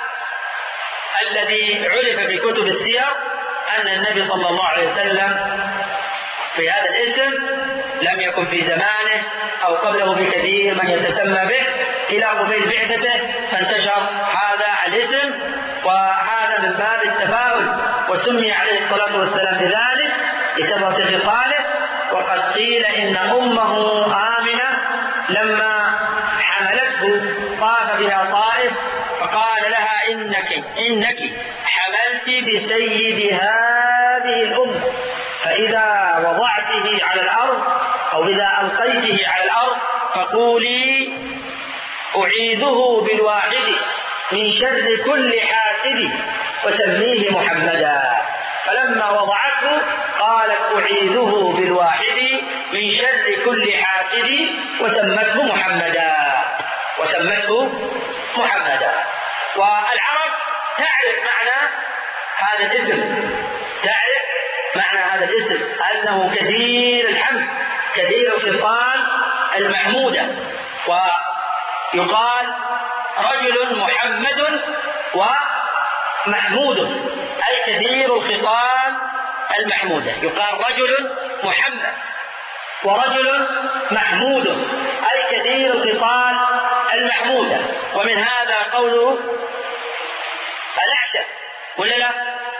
الذي عرف في كتب السير أن النبي صلى الله عليه وسلم في هذا الاسم لم يكن في زمانه أو قبله بكثير من يتسمى به إلى قبيل بعثته، فانتشر هذا الاسم، وهذا من باب التفاؤل، وسمي عليه الصلاة والسلام بذلك لكثرة خصاله. وقد قيل إن أمه آمنة لما حملته طاف بها طائف فقال لها: إنك إنك حملت بسيد هذه الأمة، فإذا وضعته على الأرض أو إذا ألقيته على الأرض فقولي أعيذه بالواحد من شر كل حاسد وسميه محمدا. فلما وضعته قالت: أعيذه بالواحد من شر كل حاسد وسمته محمدا وسمته محمدا. والعرب تعرف معنى هذا الاسم، تعرف معنى هذا الاسم أنه كثير الحمد، كثير الخصال المحمودة. ويقال رجل محمد ومحمود أي كثير الخصال المحمودة. يقال رجل محمد ورجل محمود أي كثير الخصال المحمودة. ومن هذا قوله الأعشى، ولا لا؟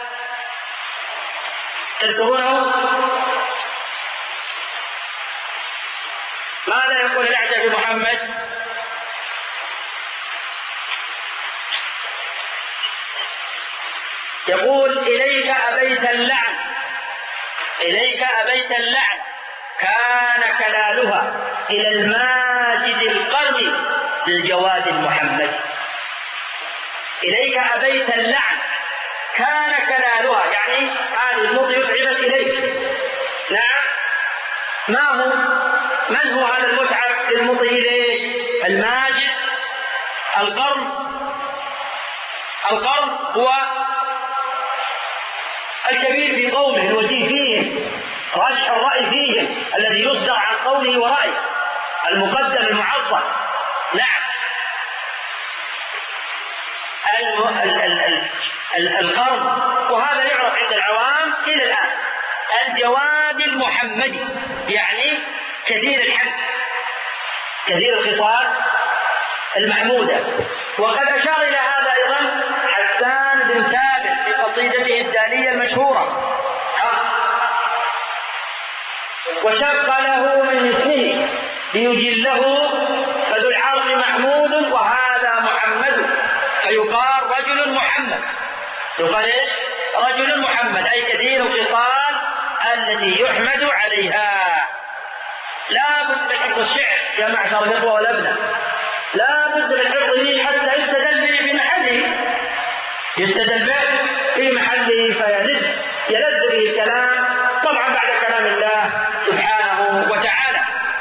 تذكرونه؟ ماذا يقول الأعشى في محمد؟ يقول: إليك أبيت اللعن إليك أبيت اللعن كان كلالها إلى الماجد القرني للجواد المحمد. إليك أبيت اللعن كان كلالها، يعني هذه الموت يتعبت إليك. نعم. ما هو من هو هذا المتعب للمطي إليه؟ الماجد القرن. القرن هو الكبير في قومه، الوجيه فيهم، راجح الرأي فيهم، الذي يصدر عن قوله ورأيه، المقدم المعظم. نعم. القرن، وهذا يعرف عند العوام إلى الآن، الجواد المحمدي، يعني كثير الحمد، كثير الخصال المحمودة. وقد أشار إلى هذا أيضا حسان بن ثابت في قصيدته الدالية المشهورة: وشق له من اسمه ليجله فذو العرش محمود وهذا محمد، فيقال رجل محمد. يقال ايش؟ رجل محمد، أي كثير الخصال التي يحمد عليها. لا بد من حفظ الشعر يا معشر الإخوة والأبناء، لا بد من حفظه حتى يستدل به في محله، يستدل به في محله فيلذ يلذ به الكلام، طبعا بعد كلام الله سبحانه وتعالى.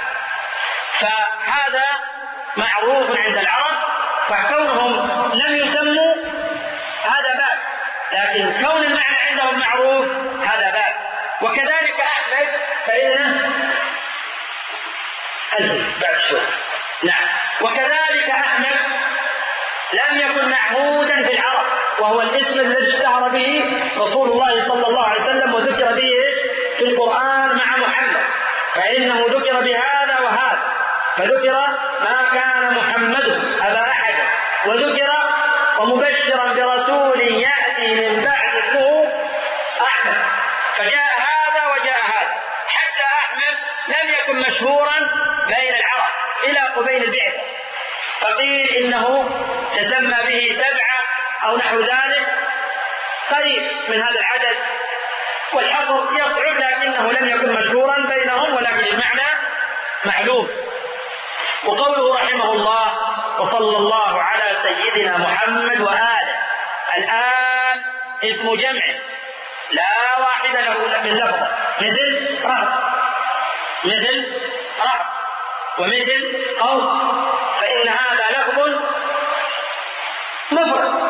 فهذا معروف عند العرب، فكونهم لم يسموا هذا باب، لكن كون المعنى عندهم معروف هذا باب. وكذلك أحمد فإنه ألف بعد شوي. نعم. وكذلك أحمد لم يكن معهودا في العرب، وهو الاسم الذي اشتهر به رسول الله صلى الله عليه وسلم وذكر به في القرآن مع محمد، فإنه ذكر بهذا وهذا، فذكر ما كان محمد أبا أحد، وذكر ومبشرا برسول يأتي من بعد اسمه أحمد، فجاء هذا وجاء هذا، حتى أحمد لم يكن مشهورا بين العرب إلى قبيل البعثة، فقيل إنه تسمى به سبعة أو نحو ذلك، قريب من هذا العدد، والحصر يصعب، لكنه لم يكن مشهورا بينهم، ولكن المعنى معلوم. وقوله رحمه الله: وصلى الله على سيدنا محمد وآله. الآن اسم جمع لا واحد له من لفظه، مثل رهط، مثل رهط، ومثل قوم، فإن هذا لفظ مفرد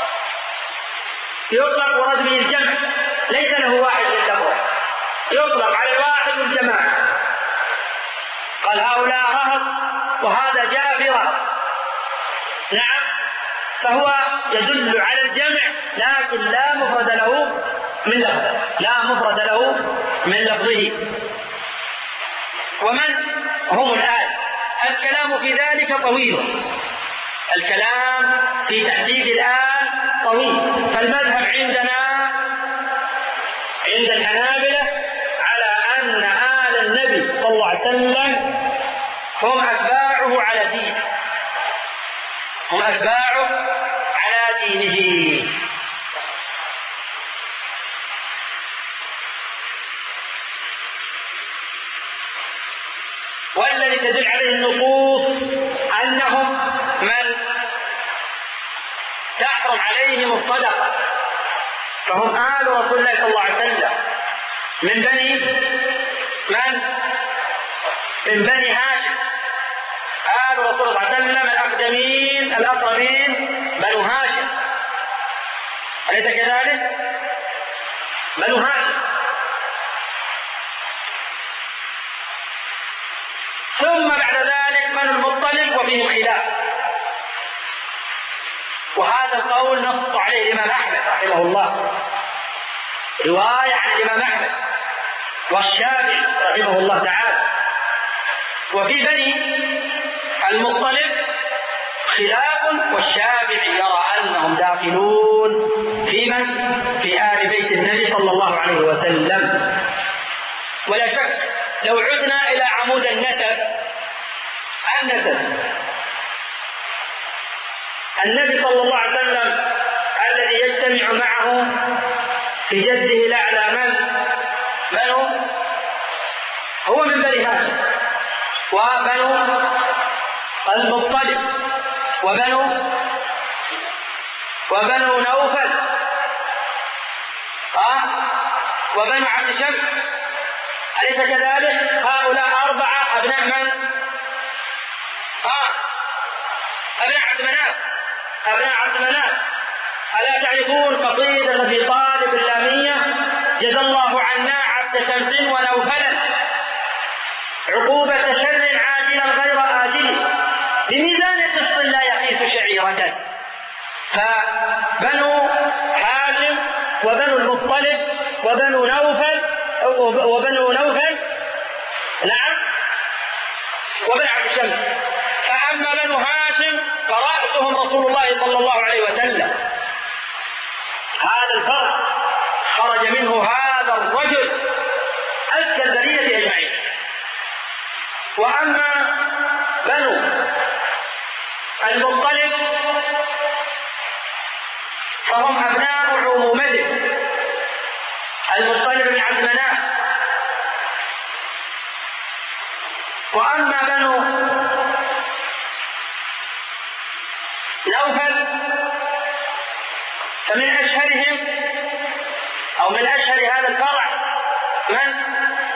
يطلق ورد به الجمع، ليس له واحد من لفظه، يطلق على الواحد والجماعة. قال هؤلاء رهط وهذا جاء في رهط، نعم، فهو يدل على الجمع، لكن لا مفرد له من لفظه، لا مفرد له من لفظه. ومن هم الآن؟ الكلام في ذلك طويل، الكلام في تحديد الآن طويل. فالمذهب عندنا عند الحنابلة على أن آل النبي صلى الله عليه وسلم هم أتباعه على دينه، هم أتباعه على دينه. والذي تدل عليه النصوص أنهم من تحرم عليهم الصدقة فهم آل رسول الله صلى الله عليه وسلم من بني من؟ من بني هاشم، آل رسول الله صلى الله عليه وسلم الأقدمين الأقربين بنو هاشم، أليس كذلك؟ بنو هاشم. ثم بعد ذلك بنو المطلب وفيهم خلاف، وهذا القول نص عليه الإمام أحمد رحمه الله، رواية عن الإمام أحمد والشافعي رحمه الله تعالى. وفي بني المطلب خلاف، والشافعي يرى أنهم داخلون في من؟ في آل بيت النبي صلى الله عليه وسلم. ولا شك لو عدنا إلى عمود النسب، النسب النبي صلى الله عليه وسلم الذي يجتمع معه في جده الأعلى من؟ بنو هو من بني هاشم، وبنو المطلب، وبنو وبنو نوفل، آه وبنو عبد شمس، أليس كذلك؟ هؤلاء أربعة أبناء من؟ آه أبناء عبد مناف، أبناء عبد مناف. ألا تعرفون قصيدة أبي طالب اللامية: جزى الله عنا عبد شمس ونوفلا، وبنو نوفل وبنو نوفل نعم وبنو عبد شمس. فأما بنو هاشم فرأسهم رسول الله صلى الله عليه وسلم. هذا الفرق خرج منه هذا الرجل أزكى البرية أجمعين. وأما بنو المطلب فهم أبناء عمومته، المطلب بن عبد مناف. وأما بنو نوفل فمن أشهرهم أو من أشهر هذا الفرع من؟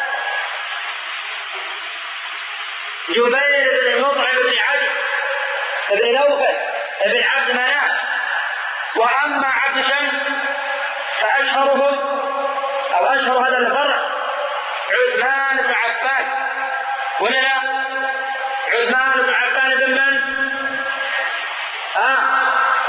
جبير بن مطعم بن عدي بن نوفل بن عبد مناف. وأما عبد شمس فأشهرهم أو أشهر هذا الفرع عثمان بن عفان. ولا لا؟ عثمان بن عفان بن من؟ آه.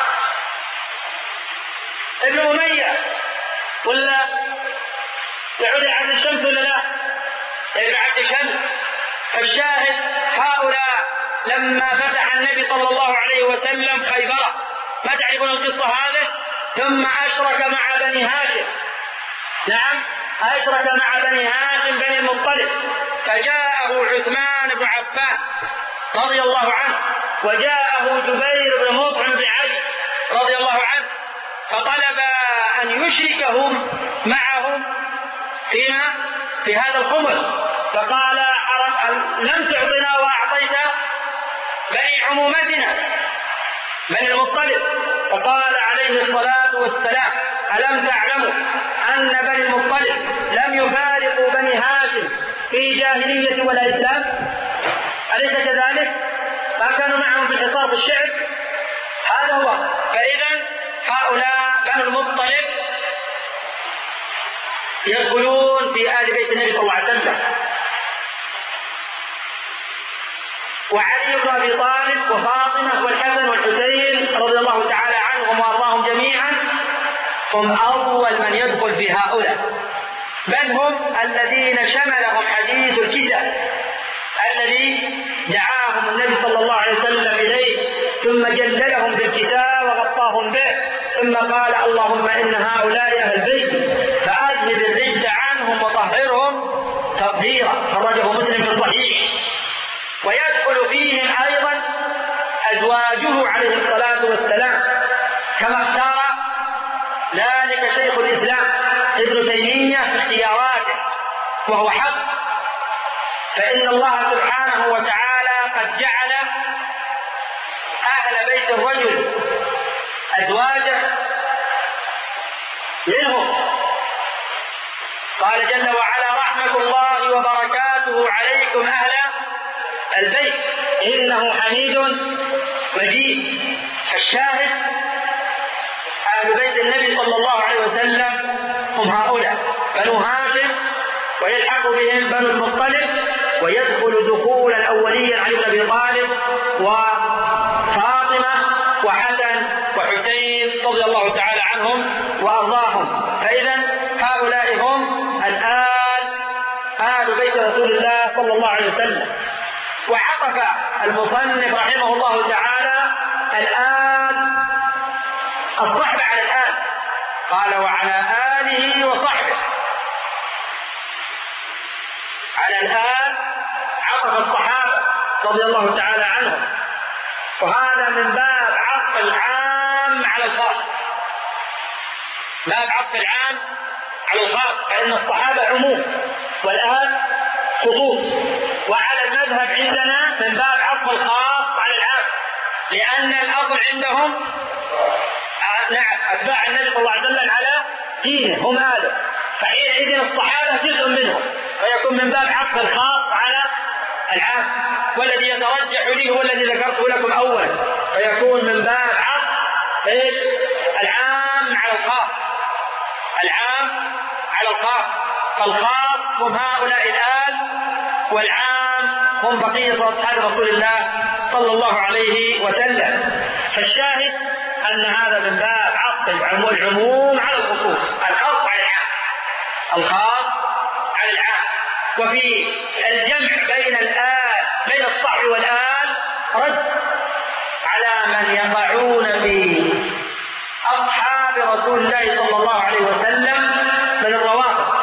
ابن أمية ولا يعود عبد الشمس ولا لا؟ ابن عبد شمس. فالشاهد هؤلاء لما فتح النبي صلى الله عليه وسلم خيبر، ما تعرفون القصة هذه؟ ثم أشرك مع بني هاشم. نعم أشرك مع بني هاشم بني المطلب، فجاءه عثمان بن عفان رضي الله عنه وجاءه جبير بن مطعم بن عدي رضي الله عنه، فطلب أن يشركهم معهم فيما في هذا الخمس. فقال لم تعطنا وأعطيت بني عمومتنا بني المطلب. فقال عليه الصلاة والسلام ألم تعلموا أن بني المطلب لم يفارقوا بني هاشم في جاهلية ولا إسلام؟ أليس كذلك؟ ما كانوا معهم في الحصار في الشعب. هذا هو. فإذا هؤلاء بنو المطلب يدخلون في آل بيت النبي صلى الله عليه وسلم. وعلي بن أبي طالب وفاطمة والحسن والحسين رضي الله تعالى عنهم وأرضاهم جميعا هم أول من يدخل في هؤلاء، بل هم الذين شملهم حديث الكتاب الذي دعاهم النبي صلى الله عليه وسلم إليه، ثم جللهم بالكتاب وغطاهم به، ثم قال اللهم إن هؤلاء أهل البيت فأذهب الرجس عنهم وطهرهم تطهيرا. خرجه مسلم في الصحيح. ويدخل فيهم أيضا أزواجه عليه الصلاة والسلام كما اختار ذلك شيخ الإسلام ابن تيمية في اختياراته، وهو حق. فإن الله سبحانه وتعالى قد جعل أهل بيت الرجل أزواجه منهم. قال جل وعلا رحمة الله وبركاته عليكم أهل البيت إنه حميد مجيد. فالشاهد أهل بيت النبي صلى الله عليه وسلم هم هؤلاء بنو هاشم، ويلحق بهم بنو المطلب، ويدخل دخولا أوليا علي بن أبي طالب وفاطمة وحسن وحسين رضي الله تعالى عنهم وأرضاهم. فإذا هؤلاء هم الآن آل بيت رسول الله صلى الله عليه وسلم. وعطف المصنف رحمه الله تعالى الآن الصحبة على الآن، قال وعلى آله وصحبه. على الآن عطف الصحابة رضي الله تعالى عنهم، وهذا من باب عطف العام على الخاص، باب عطف العام على الخاص، فإن الصحابة عموم والآن خصوص. وعلى المذهب عندنا من باب عطف الخاص على العام، لأن الأصل عندهم نعم أتباع النبي صلى الله عليه وسلم على دينه هم آله، فحينئذ الصحابة جزء منهم، فيكون من باب عطف الخاص على العام. والذي يترجح لي هو الذي ذكرته لكم أولا، فيكون من باب عطف إيش؟ العام على الخاص، العام على الخاص. فالخاص هم هؤلاء الآل، والعام هم بقية أصحاب رسول الله صلى الله عليه وسلم. فالشاهد أن هذا من باب عطف العموم على الخصوص، الخاص على العام. الخاص على العام. وفي الجمع بين الآل بين الصحب والآل رد على من يقعون في أصحاب رسول الله صلى الله عليه وسلم من الروافض،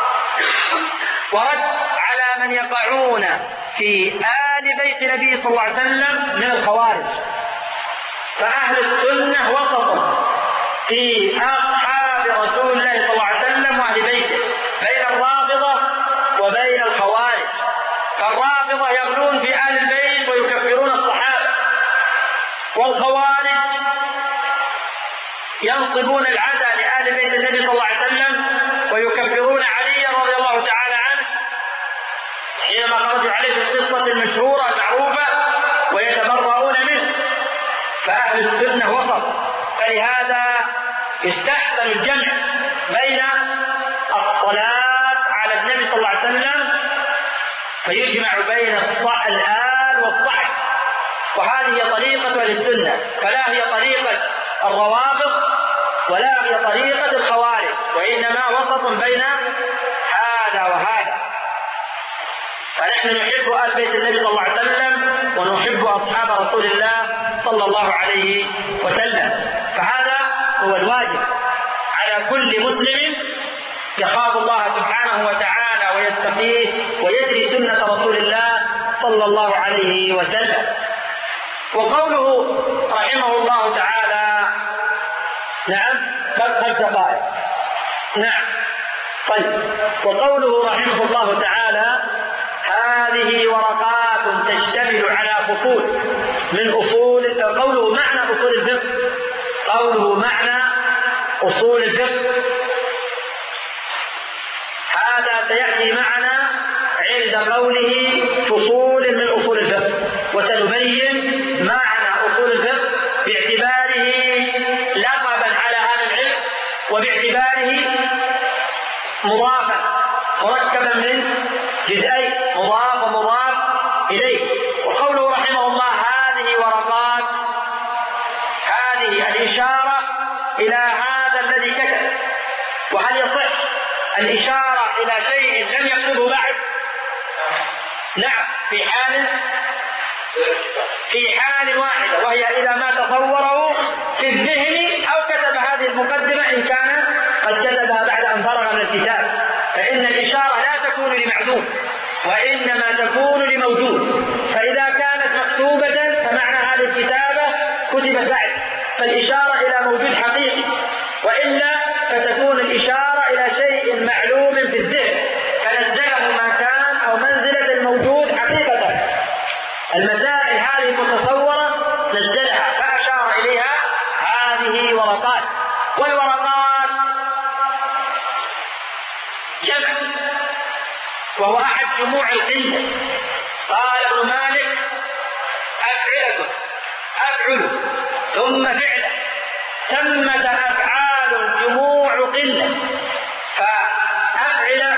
ورد على من يقعون في آل بيت النبي صلى الله عليه وسلم من الخوارج. فأهل السنة وسط في أصحاب رسول الله صلى الله عليه وسلم وأهل بيته بين الرافضة وبين الخوارج. فالرافضة يغلون في آل البيت ويكفرون الصحابة، والخوارج ينصبون العزاء لآل بيت النبي صلى الله عليه وسلم ويكفرون علي رضي الله تعالى عنه حينما خرجوا عليه في القصة المشهورة المعروفة ويتبرؤون منه. فأهل السنة وسط، فلهذا يستحسن الجمع بين الصلاة على النبي صلى الله عليه وسلم فيجمع بين الآل والصحب، وهذه هي طريقة أهل السنة، فلا هي طريقة الروافض ولا هي طريقة الخوارج، وإنما وسط بين هذا وهذا. فنحن نحب آل بيت النبي صلى الله عليه وسلم ونحب أصحاب رسول الله صلى الله عليه وسلم. فهذا هو الواجب على كل مسلم يخاف الله سبحانه وتعالى ويتقيه ويجري سنة رسول الله صلى الله عليه وسلم. وقوله رحمه الله تعالى، نعم خمس دقائق، نعم طيب. وقوله رحمه الله تعالى هذه ورقات تشتمل على فصول من أصول، قوله معنى أصول الفقه، قوله معنى أصول الفقه هذا سيأتي معنا عند قوله فصول من أصول الفقه، وسنبين معنى أصول الفقه باعتباره لقبا على هذا العلم وباعتباره مضافا مركبا من جزئين مضاف ومضاف إليه. وقوله رحمه الله هذه ورقات، هذه الإشارة إلى هذا الذي كتب. وهل يصح الإشارة إلى شيء لم يكتبه بعد؟ نعم، في حال في حال واحدة، وهي إذا ما تصوره في الذهن أو كتب هذه المقدمة إن كان قد كتبها بعد أن فرغ من الكتاب، فإن الإشارة لا تكون لمعدوم وإنما تكون لموجود. فإذا كانت مكتوبة فمعنى هذه الكتابة كتبت بعد، فالإشارة إلى موجود حقيقي، وإلا فتكون الإشارة إلى شيء معلوم في الذهن فنزله ما كان أو منزلة الموجود حقيقة. المسائل هذه المتصورة نزلها فأشار إليها هذه ورقات. والورقات جمع وهو أحد جموع القلة. قال ابن مالك أفعلة أفعل ثم فعل ثمة أفعال جموع قلة. فأفعل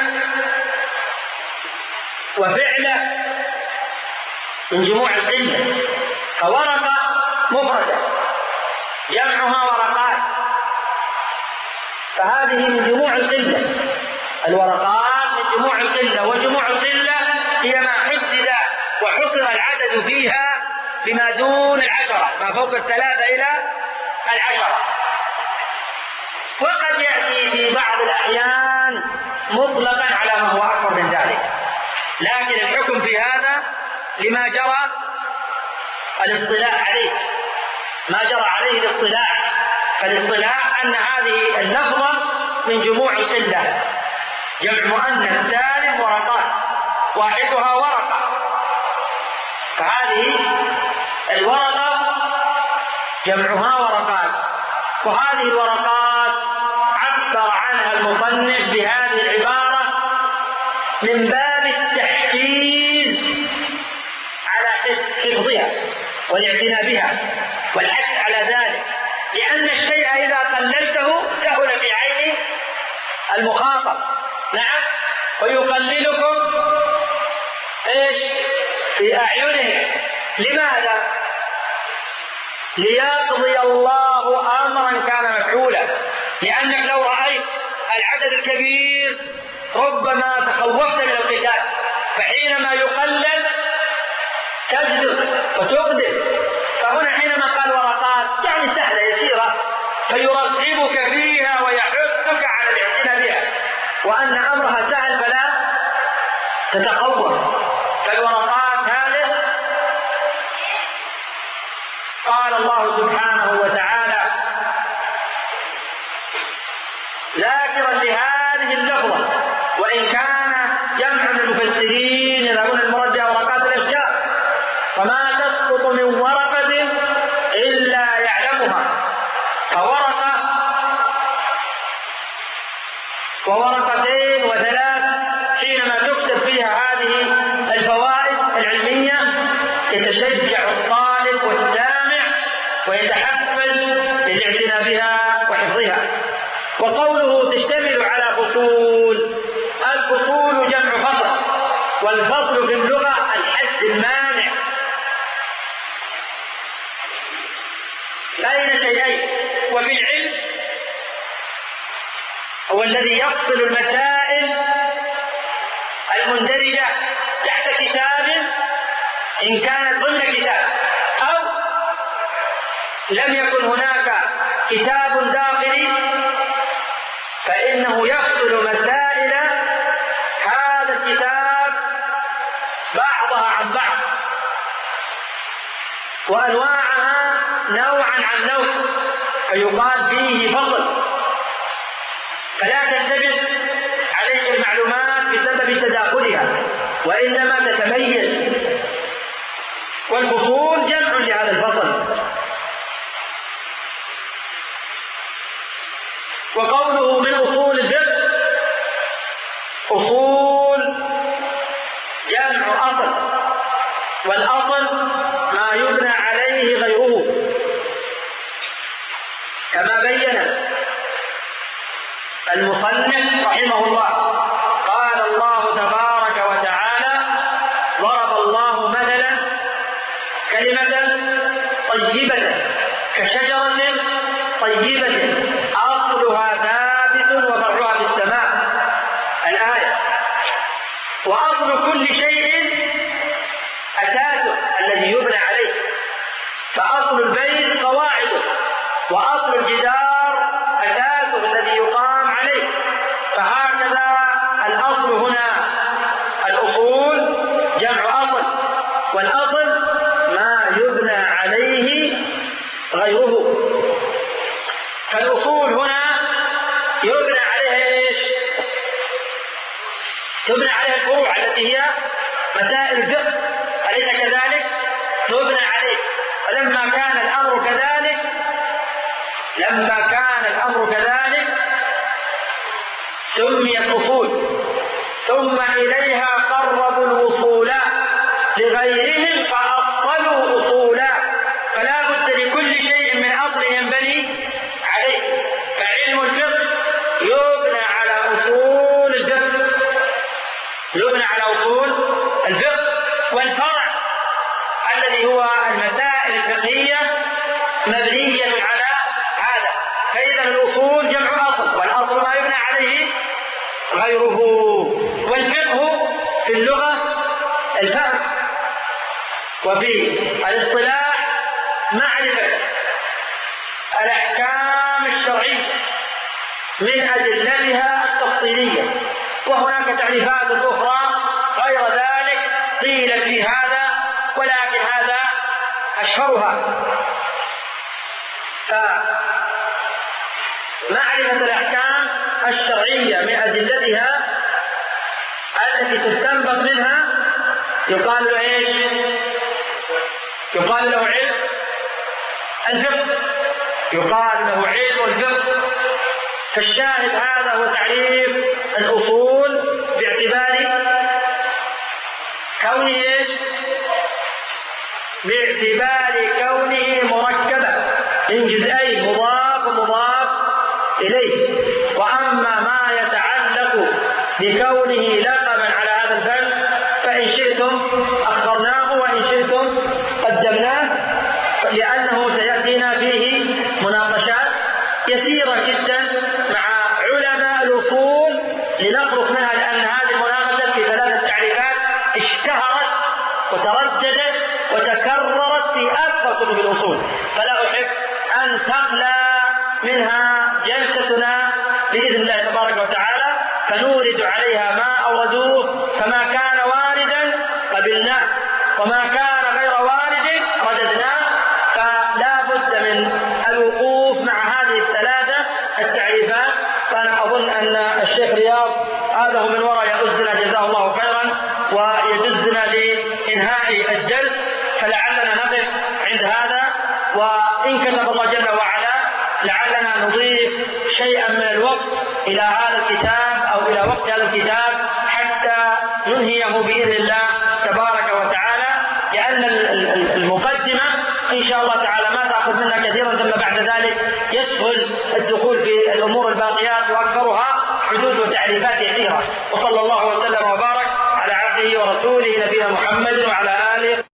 وفعل من جموع القلة، فورقة مفردة جمعها ورقات، فهذه من جموع القلة. الورقات من جموع القلة، وجموع القلة هي ما حدد وحصر العدد فيها بما دون العشرة، ما فوق الثلاثة إلى العشرة. وقد يأتي في بعض الأحيان مطلقا على ما هو أكبر من ذلك، لكن الحكم في هذا لما جرى الاصطلاح عليه، ما جرى عليه الاصطلاح. فالاصطلاح أن هذه اللفظة من جموع القلة، جمع مؤنث سالم ورقات، واحدها ورقة، فهذه الورقة جمعها ورقات. وهذه الورقات عبر عنها المصنف بهذه العبارة من باب التحفيز على حفظها والاعتناء بها والحث على ذلك، لأن الشيء إذا قللته سهل في عين المخاطب. نعم، ويقللكم ايش في أعينهم. لماذا؟ ليقضي الله أمرا كان مفعولا. لأنك لو رأيت العدد الكبير ربما تخوفت من القتال، فحينما يقلل تجدر وتقدر. فهنا حينما قال ورقات يعني سهلة يسيرة، فيرغبك فيها ويحثك على الاعتناء بها، وأن أمرها سهل فلا تتخوف. فالورقات هذه قال الله سبحانه وتعالى ذاكرا لهذه اللفظة، وإن كان جمع من المفسرين يقولون المراد بها ورقات الأشجار، فما تسقط من ورقة إلا يعلمها. فورقة وورقتين وثلاث حينما تكتب فيها هذه الفوائد العلمية يتشجع الطالب والسامع ويتحفز للاعتناء بها وحفظها. وقوله تشتمل على فصول، الفصول جمع فصل، والفصل في اللغة الحد المانع بين شيئين. وفي العلم هو الذي يفصل المسائل المندرجة تحت كتاب إن كانت ضمن كتاب، أو لم يكن هناك كتاب داخلي فإنه يفصل مسائل هذا الكتاب بعضها عن بعض وأنواعها نوعا عن نوع، فيقال فيه فصل، فلا تلتبس عليك المعلومات بسبب تداخلها وإنما تتميز. والفصول جمع لهذا الفصل. وقوله من أصول الفقه، أصول جمع أصل، والأصل ما يبنى عليه غيره، كما بين المصنف رحمه الله. قال الله تبارك وتعالى ضرب الله مثلا كلمة طيبة كشجرة طيبة أصلها ثابت وفرعها في السماء، الآية. وأصل كل شيء أساسه الذي يبنى عليه، فأصل البيت قواعده، وأصل الجدار أساسه الذي يقام عليه. فهكذا الأصل هنا الأصول جمع أصل، والأصل ما يبنى عليه غيره. فالأصول هنا يبنى عليها إيش؟ تبنى عليها الفروع التي هي مسائل الفقه، أليس كذلك؟ تبنى عليه. فلما كان الأمر كذلك لما كان الأمر كذلك سميت أصول، ثم إليها قربوا الوصولا لغيرهم فأصلوا أصولا. فلا بد لكل شيء من أصل ينبني عليه. فعلم الفقه يبنى على أصول الفقه، يبنى على أصول الفقه. والفرع الذي هو المسائل الفقهية مبنية على هذا. فإذا الأصول جمع أصل، والأصل ما يبنى عليه غيره. والفقه في اللغة الفهم، وفي الاصطلاح معرفة الأحكام الشرعية من أدلتها التفصيلية. وهناك تعريفات أخرى غير ذلك قيل في هذا، ولكن هذا أشهرها. فمعرفة الأحكام الشرعية من أدلتها التي تستنبط منها يقال له إيش؟ يقال له علم الفقه، يقال له علم الفقه. فالشاهد هذا هو تعريف الأصول باعتبار كونه إيش؟ باعتبار كونه مركبا من جزئين مضاف ومضاف إليه. وأما ما يتعلق بكونه لقبا على هذا الفن فإن شئتم أخرناه وإن شئتم قدمناه، لأنه سيأتينا فيه مناقشات يسيرة جدا مع علماء الأصول وترددت وتكررت في أكثر كتب الأصول، فلا أحب أن تخلى منها جلستنا بإذن الله تبارك وتعالى، فنورد عليها ما أوردوه، فما كان واردا قبلناه وما كان غير وارد رددناه. فلا بد من الوقوف مع هذه الثلاثة التعريفات. فأنا أظن أن الشيخ رياض هذا هو من وراء يعزنا جزاه الله خيرا ويجزنا لإنهاء الدرس، فلعلنا نقف عند هذا، وإن كتب الله جل وعلا لعلنا نضيف شيئا من الوقت إلى هذا الكتاب أو إلى وقت هذا الكتاب حتى ننهيه بإذن الله تبارك وتعالى، لأن المقدمة إن شاء الله تعالى ما تأخذ منا كثيرا، ثم بعد ذلك يسهل الدخول في الأمور الباقيات وأكثرها حدود وتعريفات كثيرة. وصلى الله وسلم وبارك على عبده ورسوله نبينا محمد وعلى آله